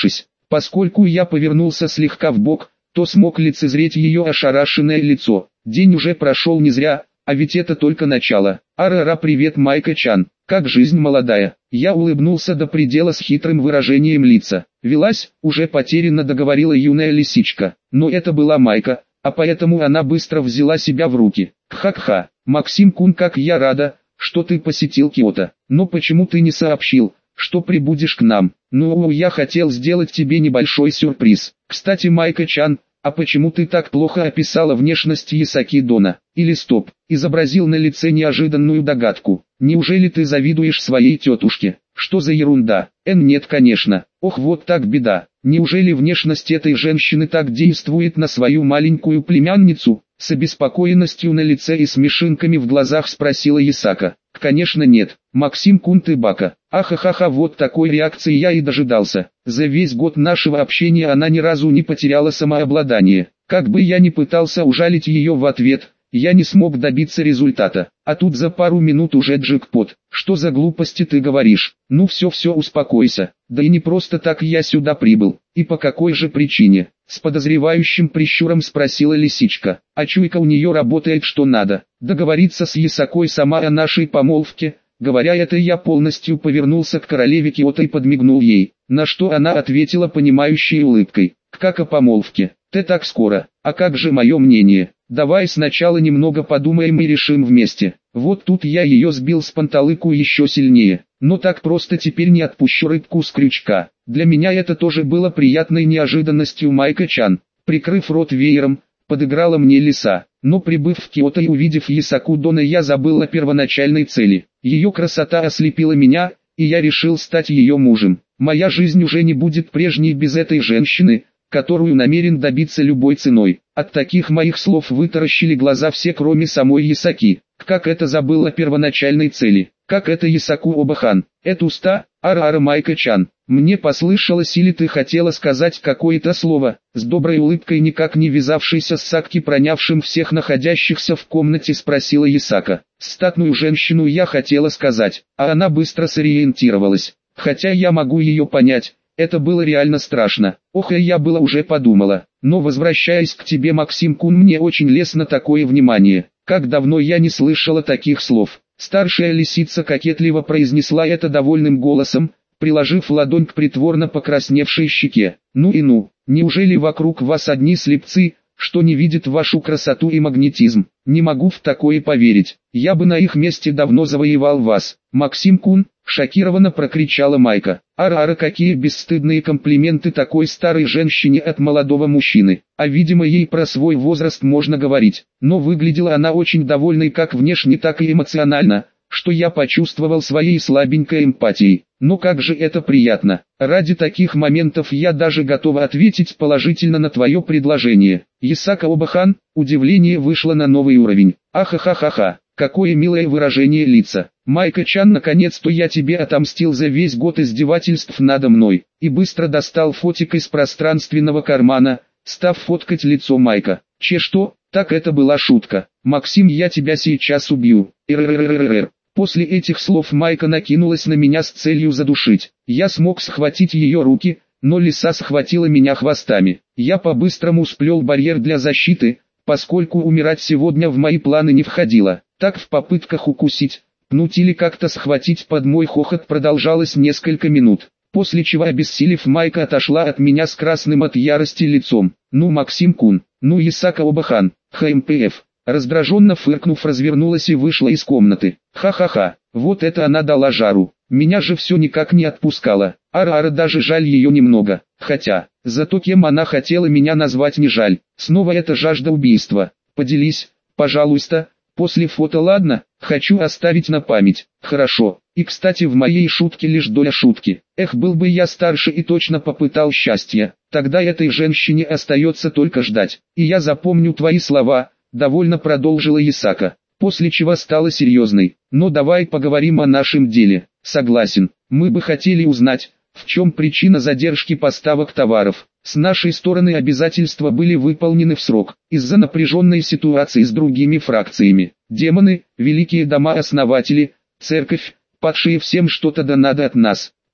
Поскольку я повернулся слегка вбок, то смог лицезреть ее ошарашенное лицо. День уже прошел не зря, а ведь это только начало. Ара-ра, привет, Майка-чан, как жизнь молодая? Я улыбнулся до предела с хитрым выражением лица. Велась, уже потерянно договорила юная лисичка. Но это была Майка, а поэтому она быстро взяла себя в руки. Кха-кха, Максим-кун, как я рада, что ты посетил Киото. Но почему ты не сообщил, что прибудешь к нам? Ну, я хотел сделать тебе небольшой сюрприз. Кстати, Майка-чан, а почему ты так плохо описала внешность Ясаки Дона? Или стоп, изобразил на лице неожиданную догадку. Неужели ты завидуешь своей тетушке? Что за ерунда? Эн, нет, конечно. Ох, вот так беда. Неужели внешность этой женщины так действует на свою маленькую племянницу? С обеспокоенностью на лице и смешинками в глазах спросила Ясака. Конечно нет, Максим-кун, ты бака. Ахахаха, вот такой реакции я и дожидался. За весь год нашего общения она ни разу не потеряла самообладание. Как бы я ни пытался ужалить ее в ответ, я не смог добиться результата. А тут за пару минут уже джекпот. Что за глупости ты говоришь? Ну все-все, успокойся. Да и не просто так я сюда прибыл. И по какой же причине? С подозревающим прищуром спросила лисичка. А чуйка у нее работает что надо. Договориться с Ясакой сама о нашей помолвке. Говоря это, я полностью повернулся к королеве Киото и подмигнул ей, на что она ответила понимающей улыбкой. Как о помолвке? Ты так скоро? А как же мое мнение? Давай сначала немного подумаем и решим вместе. Вот тут я ее сбил с панталыку еще сильнее. Но так просто теперь не отпущу рыбку с крючка. Для меня это тоже было приятной неожиданностью, Майка-чан. Прикрыв рот веером, подыграла мне лиса. Но прибыв в Киото и увидев Ясаку Дона, я забыл о первоначальной цели. Ее красота ослепила меня, и я решил стать ее мужем. Моя жизнь уже не будет прежней без этой женщины, которую намерен добиться любой ценой. От таких моих слов вытаращили глаза все, кроме самой Ясаки. Как это забыл о первоначальной цели? Как это, Ясаку Обахан? Это уста? Ара-ара, Майка-чан. Мне послышалось, или ты хотела сказать какое-то слово? С доброй улыбкой, никак не вязавшейся с Сакки, пронявшим всех находящихся в комнате, спросила Ясака. Статную женщину я хотела сказать, а она быстро сориентировалась. Хотя я могу ее понять. Это было реально страшно. Ох, и я было уже подумала. Но возвращаясь к тебе, Максим-кун, мне очень лестно такое внимание. Как давно я не слышала таких слов. Старшая лисица кокетливо произнесла это довольным голосом, приложив ладонь к притворно покрасневшей щеке. Ну и ну, неужели вокруг вас одни слепцы, что не видят вашу красоту и магнетизм? Не могу в такое поверить. Я бы на их месте давно завоевал вас. Максим-кун, шокированно прокричала Майка. Ара-ара, какие бесстыдные комплименты такой старой женщине от молодого мужчины. А видимо, ей про свой возраст можно говорить. Но выглядела она очень довольной как внешне, так и эмоционально, что я почувствовал своей слабенькой эмпатией. Но как же это приятно. Ради таких моментов я даже готова ответить положительно на твое предложение. Ясака Обахан, удивление вышло на новый уровень. Ахахахаха, какое милое выражение лица. Майка-чан, наконец-то я тебе отомстил за весь год издевательств надо мной. И быстро достал фотик из пространственного кармана, став фоткать лицо Майка. Че что? Так это была шутка. Максим, я тебя сейчас убью. Ир-ир-ир-ир-ир. После этих слов Майка накинулась на меня с целью задушить. Я смог схватить ее руки, но лиса схватила меня хвостами. Я по-быстрому сплел барьер для защиты, поскольку умирать сегодня в мои планы не входило. Так в попытках укусить, пнуть или как-то схватить под мой хохот продолжалось несколько минут. После чего, обессилев, Майка отошла от меня с красным от ярости лицом. Ну, Максим-кун, ну, Ясака Обахан, ХМПФ. Раздраженно фыркнув, развернулась и вышла из комнаты. Ха-ха-ха, вот это она дала жару. Меня же все никак не отпускала. Ара-ара, даже жаль ее немного. Хотя, зато кем она хотела меня назвать, не жаль. Снова эта жажда убийства. Поделись, пожалуйста, после фото, ладно? Хочу оставить на память. Хорошо. И кстати, в моей шутке лишь доля шутки. Эх, был бы я старше и точно попытал счастья. Тогда этой женщине остается только ждать. И я запомню твои слова. Довольно продолжила Ясака, после чего стала серьезной. Но давай поговорим о нашем деле. Согласен, мы бы хотели узнать, в чем причина задержки поставок товаров. С нашей стороны обязательства были выполнены в срок, из-за напряженной ситуации с другими фракциями. Демоны, великие дома-основатели, церковь, падшие, всем что-то да надо от нас.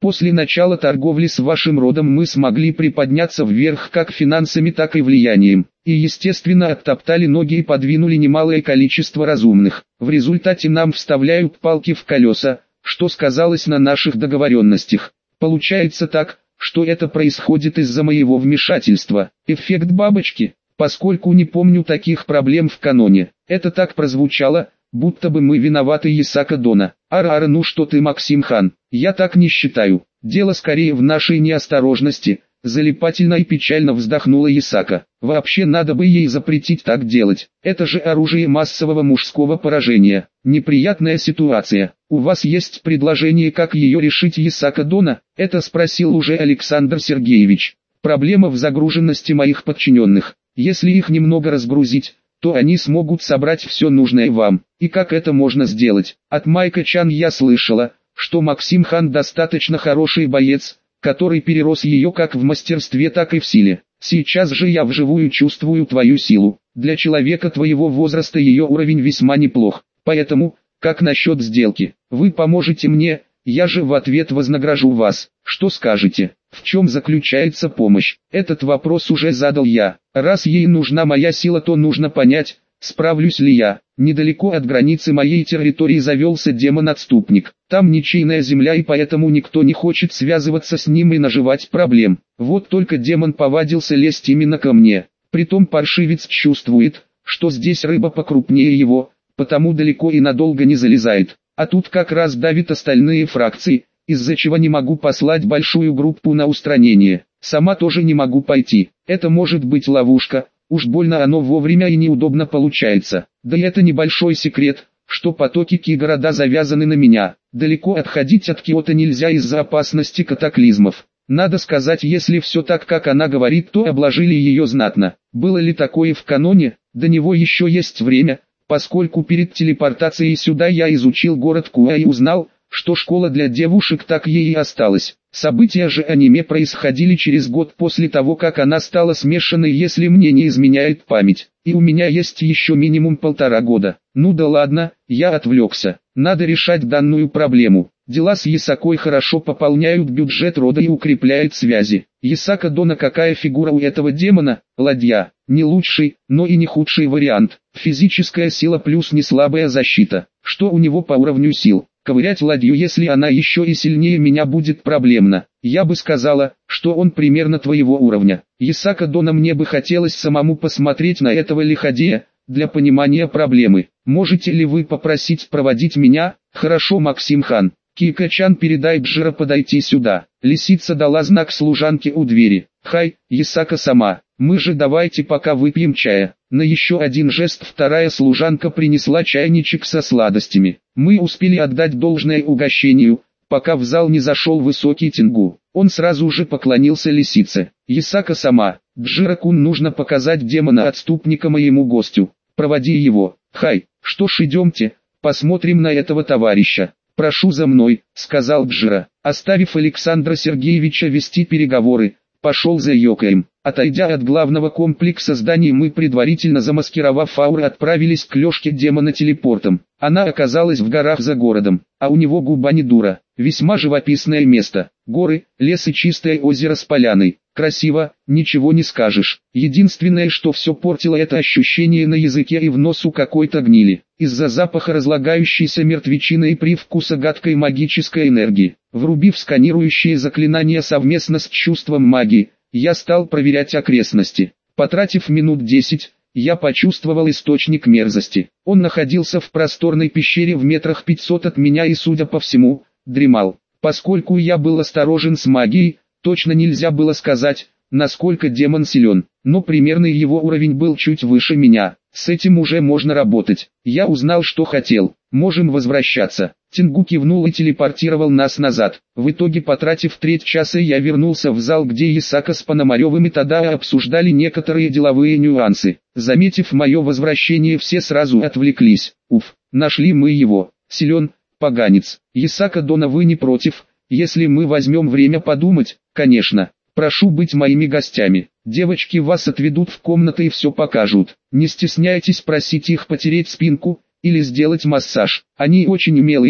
После начала торговли с вашим родом мы смогли приподняться вверх как финансами, так и влиянием. И естественно оттоптали ноги и подвинули немалое количество разумных. В результате нам вставляют палки в колеса, что сказалось на наших договоренностях. Получается так, что это происходит из-за моего вмешательства. Эффект бабочки, поскольку не помню таких проблем в каноне. Это так прозвучало, будто бы мы виноваты Исаака Дона. Ара-ара, ну что ты, Максим-хан, я так не считаю. Дело скорее в нашей неосторожности. Залипательно и печально вздохнула Исака. Вообще надо бы ей запретить так делать. Это же оружие массового мужского поражения. Неприятная ситуация. У вас есть предложение, как ее решить, Исака Дона? Это спросил уже Александр Сергеевич. Проблема в загруженности моих подчиненных. Если их немного разгрузить, то они смогут собрать все нужное вам. И как это можно сделать? От Майка Чан я слышала, что Максим Хан достаточно хороший боец, который перерос ее как в мастерстве, так и в силе. Сейчас же я вживую чувствую твою силу. Для человека твоего возраста ее уровень весьма неплох. Поэтому, как насчет сделки? Вы поможете мне, я же в ответ вознагражу вас. Что скажете? В чем заключается помощь? Этот вопрос уже задал я. Раз ей нужна моя сила, то нужно понять, справлюсь ли я. Недалеко от границы моей территории завелся демон-отступник. Там ничейная земля, и поэтому никто не хочет связываться с ним и наживать проблем. Вот только демон повадился лезть именно ко мне. Притом паршивец чувствует, что здесь рыба покрупнее его, потому далеко и надолго не залезает. А тут как раз давит остальные фракции, из-за чего не могу послать большую группу на устранение. Сама тоже не могу пойти. Это может быть ловушка. Уж больно оно вовремя и неудобно получается. Да и это небольшой секрет, что потоки Ки-города завязаны на меня. Далеко отходить от Киото нельзя из-за опасности катаклизмов. Надо сказать, если все так, как она говорит, то обложили ее знатно. Было ли такое в каноне? До него еще есть время, поскольку перед телепортацией сюда я изучил город Куа и узнал, что школа для девушек так ей и осталась. События же аниме происходили через год после того, как она стала смешанной, если мне не изменяет память. И у меня есть еще минимум полтора года. Ну да ладно, я отвлекся. Надо решать данную проблему. Дела с Исакой хорошо пополняют бюджет рода и укрепляют связи. Исака Дона, какая фигура у этого демона? Ладья. Не лучший, но и не худший вариант. Физическая сила плюс неслабая защита. Что у него по уровню сил? Ковырять ладью, если она еще и сильнее меня, будет проблемно. Я бы сказала, что он примерно твоего уровня. Исака Дона, мне бы хотелось самому посмотреть на этого лиходея, для понимания проблемы. Можете ли вы попросить проводить меня? Хорошо, Максим Хан. Кика-чан, передай Джиро подойти сюда. Лисица дала знак служанке у двери. Хай, Исака сама. Мы же давайте пока выпьем чая. На еще один жест вторая служанка принесла чайничек со сладостями. Мы успели отдать должное угощению, пока в зал не зашел высокий Тенгу. Он сразу же поклонился лисице. Исака сама. Джиро-кун, нужно показать демона-отступника моему гостю. Проводи его. Хай, что ж, идемте, посмотрим на этого товарища. «Прошу за мной», — сказал Джиро. Оставив Александра Сергеевича вести переговоры, пошел за Йокаем. Отойдя от главного комплекса зданий, мы, предварительно замаскировав ауры, отправились к лёжке демона телепортом. Она оказалась в горах за городом, а у него губа не дура. Весьма живописное место. Горы, лес и чистое озеро с поляной. Красиво, ничего не скажешь. Единственное, что все портило, это ощущение на языке и в носу какой-то гнили. Из-за запаха разлагающейся мертвечины и привкуса гадкой магической энергии. Врубив сканирующие заклинания совместно с чувством магии, я стал проверять окрестности. Потратив минут десять, я почувствовал источник мерзости. Он находился в просторной пещере в метрах пятьсот от меня и, судя по всему, дремал. Поскольку я был осторожен с магией, точно нельзя было сказать, насколько демон силен, но примерный его уровень был чуть выше меня. С этим уже можно работать. Я узнал, что хотел. Можем возвращаться. Тенгу кивнул и телепортировал нас назад. В итоге, потратив треть часа, я вернулся в зал, где Исака с Пономаревым и Тадаа обсуждали некоторые деловые нюансы. Заметив мое возвращение, все сразу отвлеклись. Уф, нашли мы его. Силен, поганец. Исака Дона, вы не против, если мы возьмем время подумать? Конечно. Прошу быть моими гостями. Девочки вас отведут в комнаты и все покажут. Не стесняйтесь просить их потереть спинку или сделать массаж. Они очень умелые,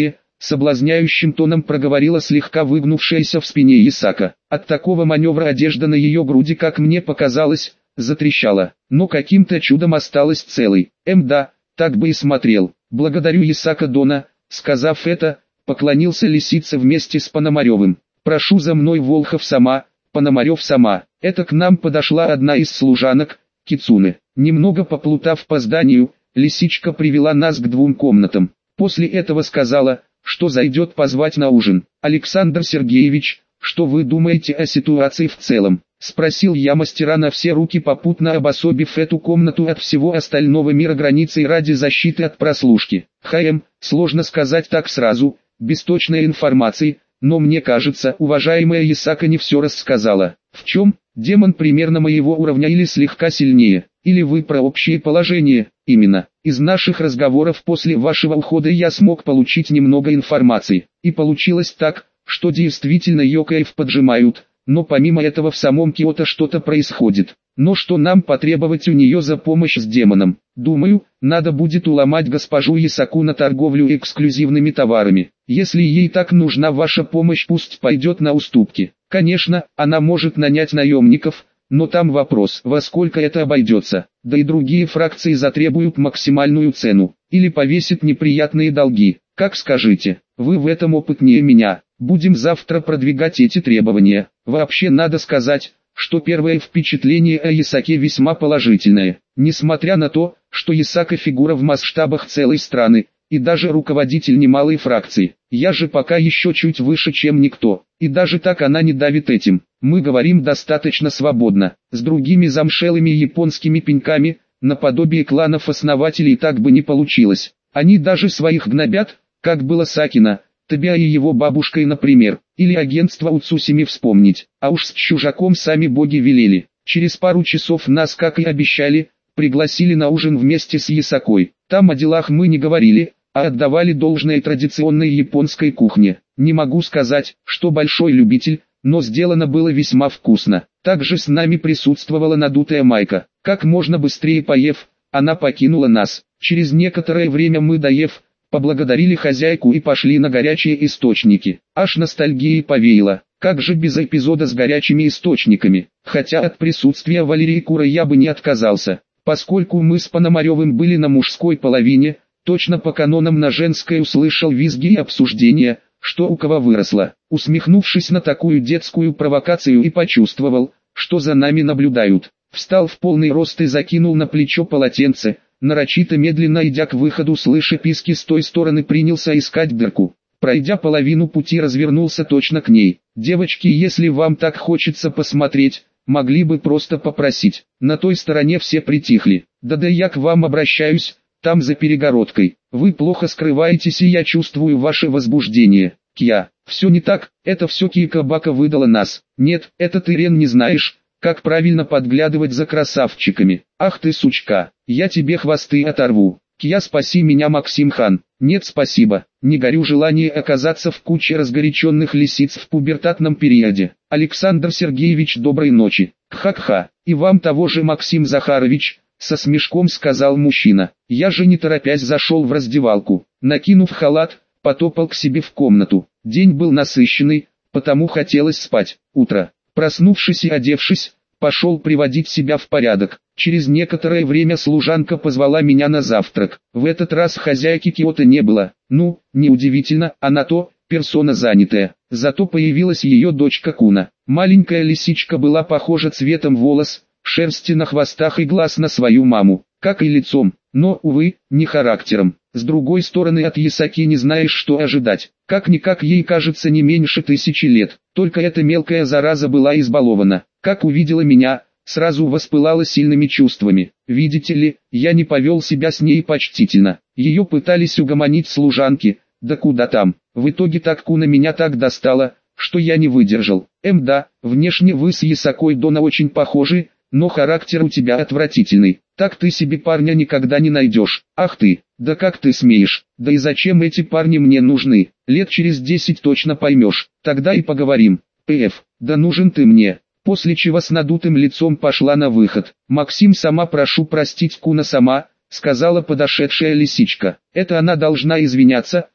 соблазняющим тоном проговорила слегка выгнувшаяся в спине Исака. От такого маневра одежда на ее груди, как мне показалось, затрещала, но каким-то чудом осталась целой. Эм да, так бы и смотрел. Благодарю Исака Дона. Сказав это, поклонился лисица вместе с Пономаревым. Прошу за мной, Волхов сама, Пономарев сама. Это к нам подошла одна из служанок, Кицуне. Немного поплутав по зданию, лисичка привела нас к двум комнатам. После этого сказала, что зайдет позвать на ужин. Александр Сергеевич, что вы думаете о ситуации в целом? Спросил я мастера на все руки, попутно обособив эту комнату от всего остального мира границей ради защиты от прослушки. ХМ, сложно сказать так сразу, без точной информации, но мне кажется, уважаемая Исака не все рассказала. В чем? Демон примерно моего уровня или слегка сильнее, или вы про общее положение? Именно. Из наших разговоров после вашего ухода я смог получить немного информации, и получилось так, что действительно Йокаев поджимают, но помимо этого в самом Киото что-то происходит. Но что нам потребовать у нее за помощь с демоном? Думаю, надо будет уломать госпожу Исаку на торговлю эксклюзивными товарами. Если ей так нужна ваша помощь, пусть пойдет на уступки. Конечно, она может нанять наемников, но там вопрос, во сколько это обойдется. Да и другие фракции затребуют максимальную цену, или повесят неприятные долги. Как скажете, вы в этом опытнее меня. Будем завтра продвигать эти требования. Вообще надо сказать, что первое впечатление о Исаке весьма положительное. Несмотря на то, что Исака фигура в масштабах целой страны, и даже руководитель немалой фракции. Я же пока еще чуть выше, чем никто, и даже так она не давит этим. Мы говорим достаточно свободно. С другими замшелыми японскими пеньками, наподобие кланов-основателей, так бы не получилось. Они даже своих гнобят, как было с Акино, Тобиа и его бабушкой, например, или агентство Уцусими вспомнить. А уж с чужаком сами боги велели. Через пару часов нас, как и обещали, пригласили на ужин вместе с Исакой. Там о делах мы не говорили, а отдавали должное традиционной японской кухне. Не могу сказать, что большой любитель, но сделано было весьма вкусно. Также с нами присутствовала надутая Майка. Как можно быстрее поев, она покинула нас. Через некоторое время мы, доев, поблагодарили хозяйку и пошли на горячие источники. Аж ностальгией повеяло. Как же без эпизода с горячими источниками? Хотя от присутствия Валерии Куры я бы не отказался. Поскольку мы с Пономаревым были на мужской половине, точно по канонам на женской услышал визги и обсуждения, что у кого выросло. Усмехнувшись на такую детскую провокацию, и почувствовал, что за нами наблюдают, встал в полный рост и закинул на плечо полотенце, нарочито медленно идя к выходу, слыша писки с той стороны, принялся искать дырку. Пройдя половину пути, развернулся точно к ней. «Девочки, если вам так хочется посмотреть, могли бы просто попросить». На той стороне все притихли. «Да-да, я к вам обращаюсь, там за перегородкой. Вы плохо скрываетесь, и я чувствую ваше возбуждение». «Кья, все не так, это все Кика-Бака выдала нас». «Нет, это ты, Рен, не знаешь, как правильно подглядывать за красавчиками». «Ах ты сучка, я тебе хвосты оторву». «Кья, спаси меня, Максим-хан». «Нет, спасибо, не горю желание оказаться в куче разгоряченных лисиц в пубертатном периоде». «Александр Сергеевич, доброй ночи». «Кха-кха, и вам того же, Максим Захарович», со смешком сказал мужчина. Я же не торопясь зашел в раздевалку. Накинув халат, потопал к себе в комнату. День был насыщенный, потому хотелось спать. Утро. Проснувшись и одевшись, пошел приводить себя в порядок. Через некоторое время служанка позвала меня на завтрак. В этот раз хозяйки Киото не было. Ну, неудивительно, она то, персона занятая. Зато появилась ее дочка Куна. Маленькая лисичка была похожа цветом волос, шерсти на хвостах и глаз на свою маму, как и лицом, но, увы, не характером. С другой стороны, от Исаки не знаешь, что ожидать. Как-никак ей кажется не меньше тысячи лет. Только эта мелкая зараза была избалована. Как увидела меня, сразу воспылала сильными чувствами. Видите ли, я не повел себя с ней почтительно. Ее пытались угомонить служанки, да куда там. В итоге так Куна меня так достала, что я не выдержал. Эм да, внешне вы с Исакой Дона очень похожи, но характер у тебя отвратительный. Так ты себе парня никогда не найдешь. Ах ты, да как ты смеешь? Да и зачем эти парни мне нужны? Лет через десять точно поймешь. Тогда и поговорим. Пф, да нужен ты мне. После чего с надутым лицом пошла на выход. Максим, сама прошу простить, Куна сама, сказала подошедшая лисичка. Это она должна извиняться,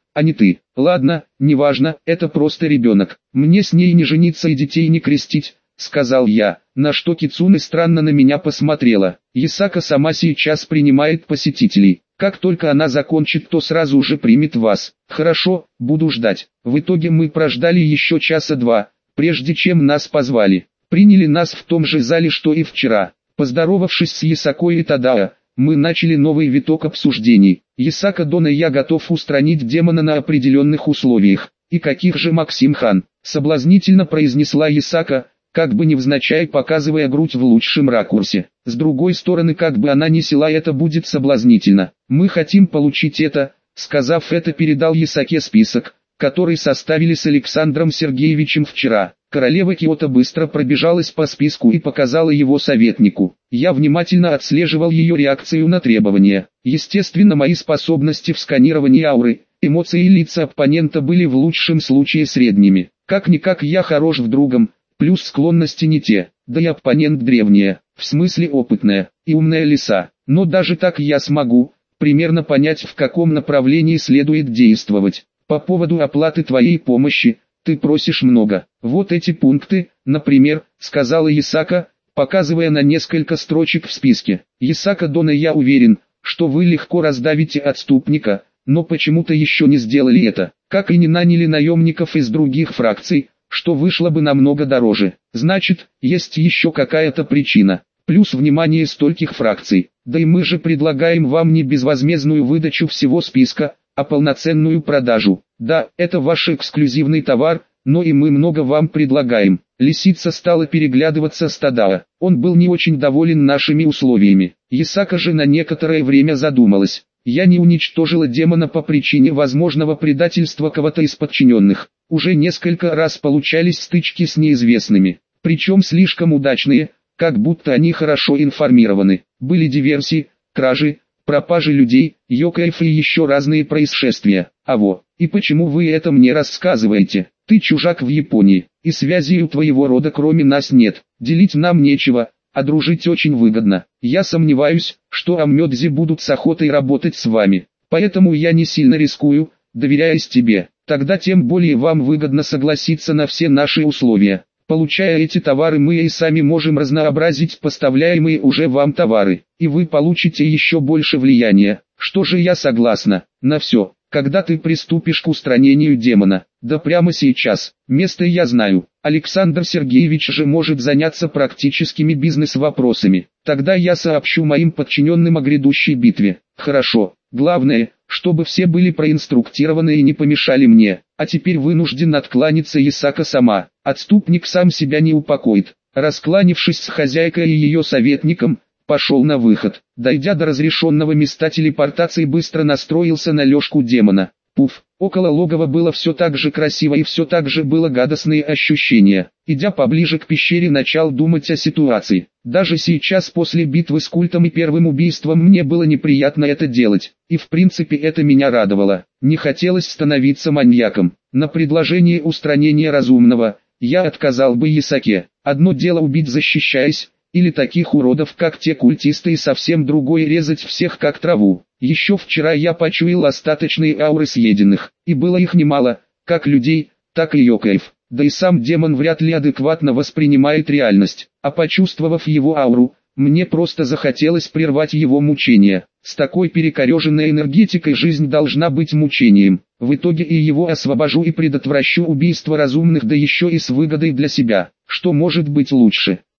а не ты. Ладно, неважно, это просто ребенок. Мне с ней не жениться и детей не крестить, сказал я, на что Кицуне странно на меня посмотрела. Ясака сама сейчас принимает посетителей. Как только она закончит, то сразу же примет вас. Хорошо, буду ждать. В итоге мы прождали еще часа два, прежде чем нас позвали. Приняли нас в том же зале, что и вчера. Поздоровавшись с Ясакой и Тадао, мы начали новый виток обсуждений. Ясака Дона, я готов устранить демона на определенных условиях. И каких же, Максим-хан? Соблазнительно произнесла Ясака, как бы невзначай показывая грудь в лучшем ракурсе. С другой стороны, как бы она ни села, это будет соблазнительно. Мы хотим получить это. Сказав это, передал Ясаке список, который составили с Александром Сергеевичем вчера. Королева Киото быстро пробежалась по списку и показала его советнику. Я внимательно отслеживал ее реакцию на требования. Естественно, мои способности в сканировании ауры, эмоции и лица оппонента были в лучшем случае средними. Как-никак я хорош в другом, плюс склонности не те, да и оппонент древняя, в смысле опытная и умная лиса. Но даже так я смогу примерно понять, в каком направлении следует действовать. По поводу оплаты твоей помощи, ты просишь много. Вот эти пункты, например, сказала Ясака, показывая на несколько строчек в списке. Ясака Дона, я уверен, что вы легко раздавите отступника, но почему-то еще не сделали это. Как и не наняли наемников из других фракций, что вышло бы намного дороже. Значит, есть еще какая-то причина. Плюс внимание стольких фракций. Да и мы же предлагаем вам не безвозмездную выдачу всего списка, а полноценную продажу. Да, это ваш эксклюзивный товар, но и мы много вам предлагаем. Лисица стала переглядываться с Тадао. Он был не очень доволен нашими условиями. Ясака же на некоторое время задумалась. Я не уничтожила демона по причине возможного предательства кого-то из подчиненных. Уже несколько раз получались стычки с неизвестными. Причем слишком удачные, как будто они хорошо информированы. Были диверсии, кражи, пропажи людей, йокаев и еще разные происшествия. А во, и почему вы это мне рассказываете? Ты чужак в Японии, и связей у твоего рода кроме нас нет. Делить нам нечего, а дружить очень выгодно. Я сомневаюсь, что Аммёдзи будут с охотой работать с вами. Поэтому я не сильно рискую, доверяясь тебе. Тогда тем более вам выгодно согласиться на все наши условия. Получая эти товары, мы и сами можем разнообразить поставляемые уже вам товары, и вы получите еще больше влияния. Что же, я согласна на все. Когда ты приступишь к устранению демона? Да прямо сейчас. Место я знаю. Александр Сергеевич же может заняться практическими бизнес-вопросами. Тогда я сообщу моим подчиненным о грядущей битве. Хорошо. Главное, чтобы все были проинструктированы и не помешали мне. А теперь вынужден откланяться Ясака сама. Отступник сам себя не упокоит. Раскланившись с хозяйкой и ее советником, пошел на выход. Дойдя до разрешенного места телепортации, быстро настроился на лёжку демона. Пуф, около логова было все так же красиво и все так же было гадостные ощущения. Идя поближе к пещере, начал думать о ситуации. Даже сейчас, после битвы с культом и первым убийством, мне было неприятно это делать. И в принципе это меня радовало. Не хотелось становиться маньяком. На предложение устранения разумного я отказал бы Ясаке. Одно дело убить, защищаясь, или таких уродов, как те культисты, и совсем другое резать всех как траву. Еще вчера я почуял остаточные ауры съеденных, и было их немало, как людей, так и йокаев. Да и сам демон вряд ли адекватно воспринимает реальность, а почувствовав его ауру, мне просто захотелось прервать его мучения. С такой перекореженной энергетикой жизнь должна быть мучением. В итоге и его освобожу и предотвращу убийство разумных, да еще и с выгодой для себя. Что может быть лучше?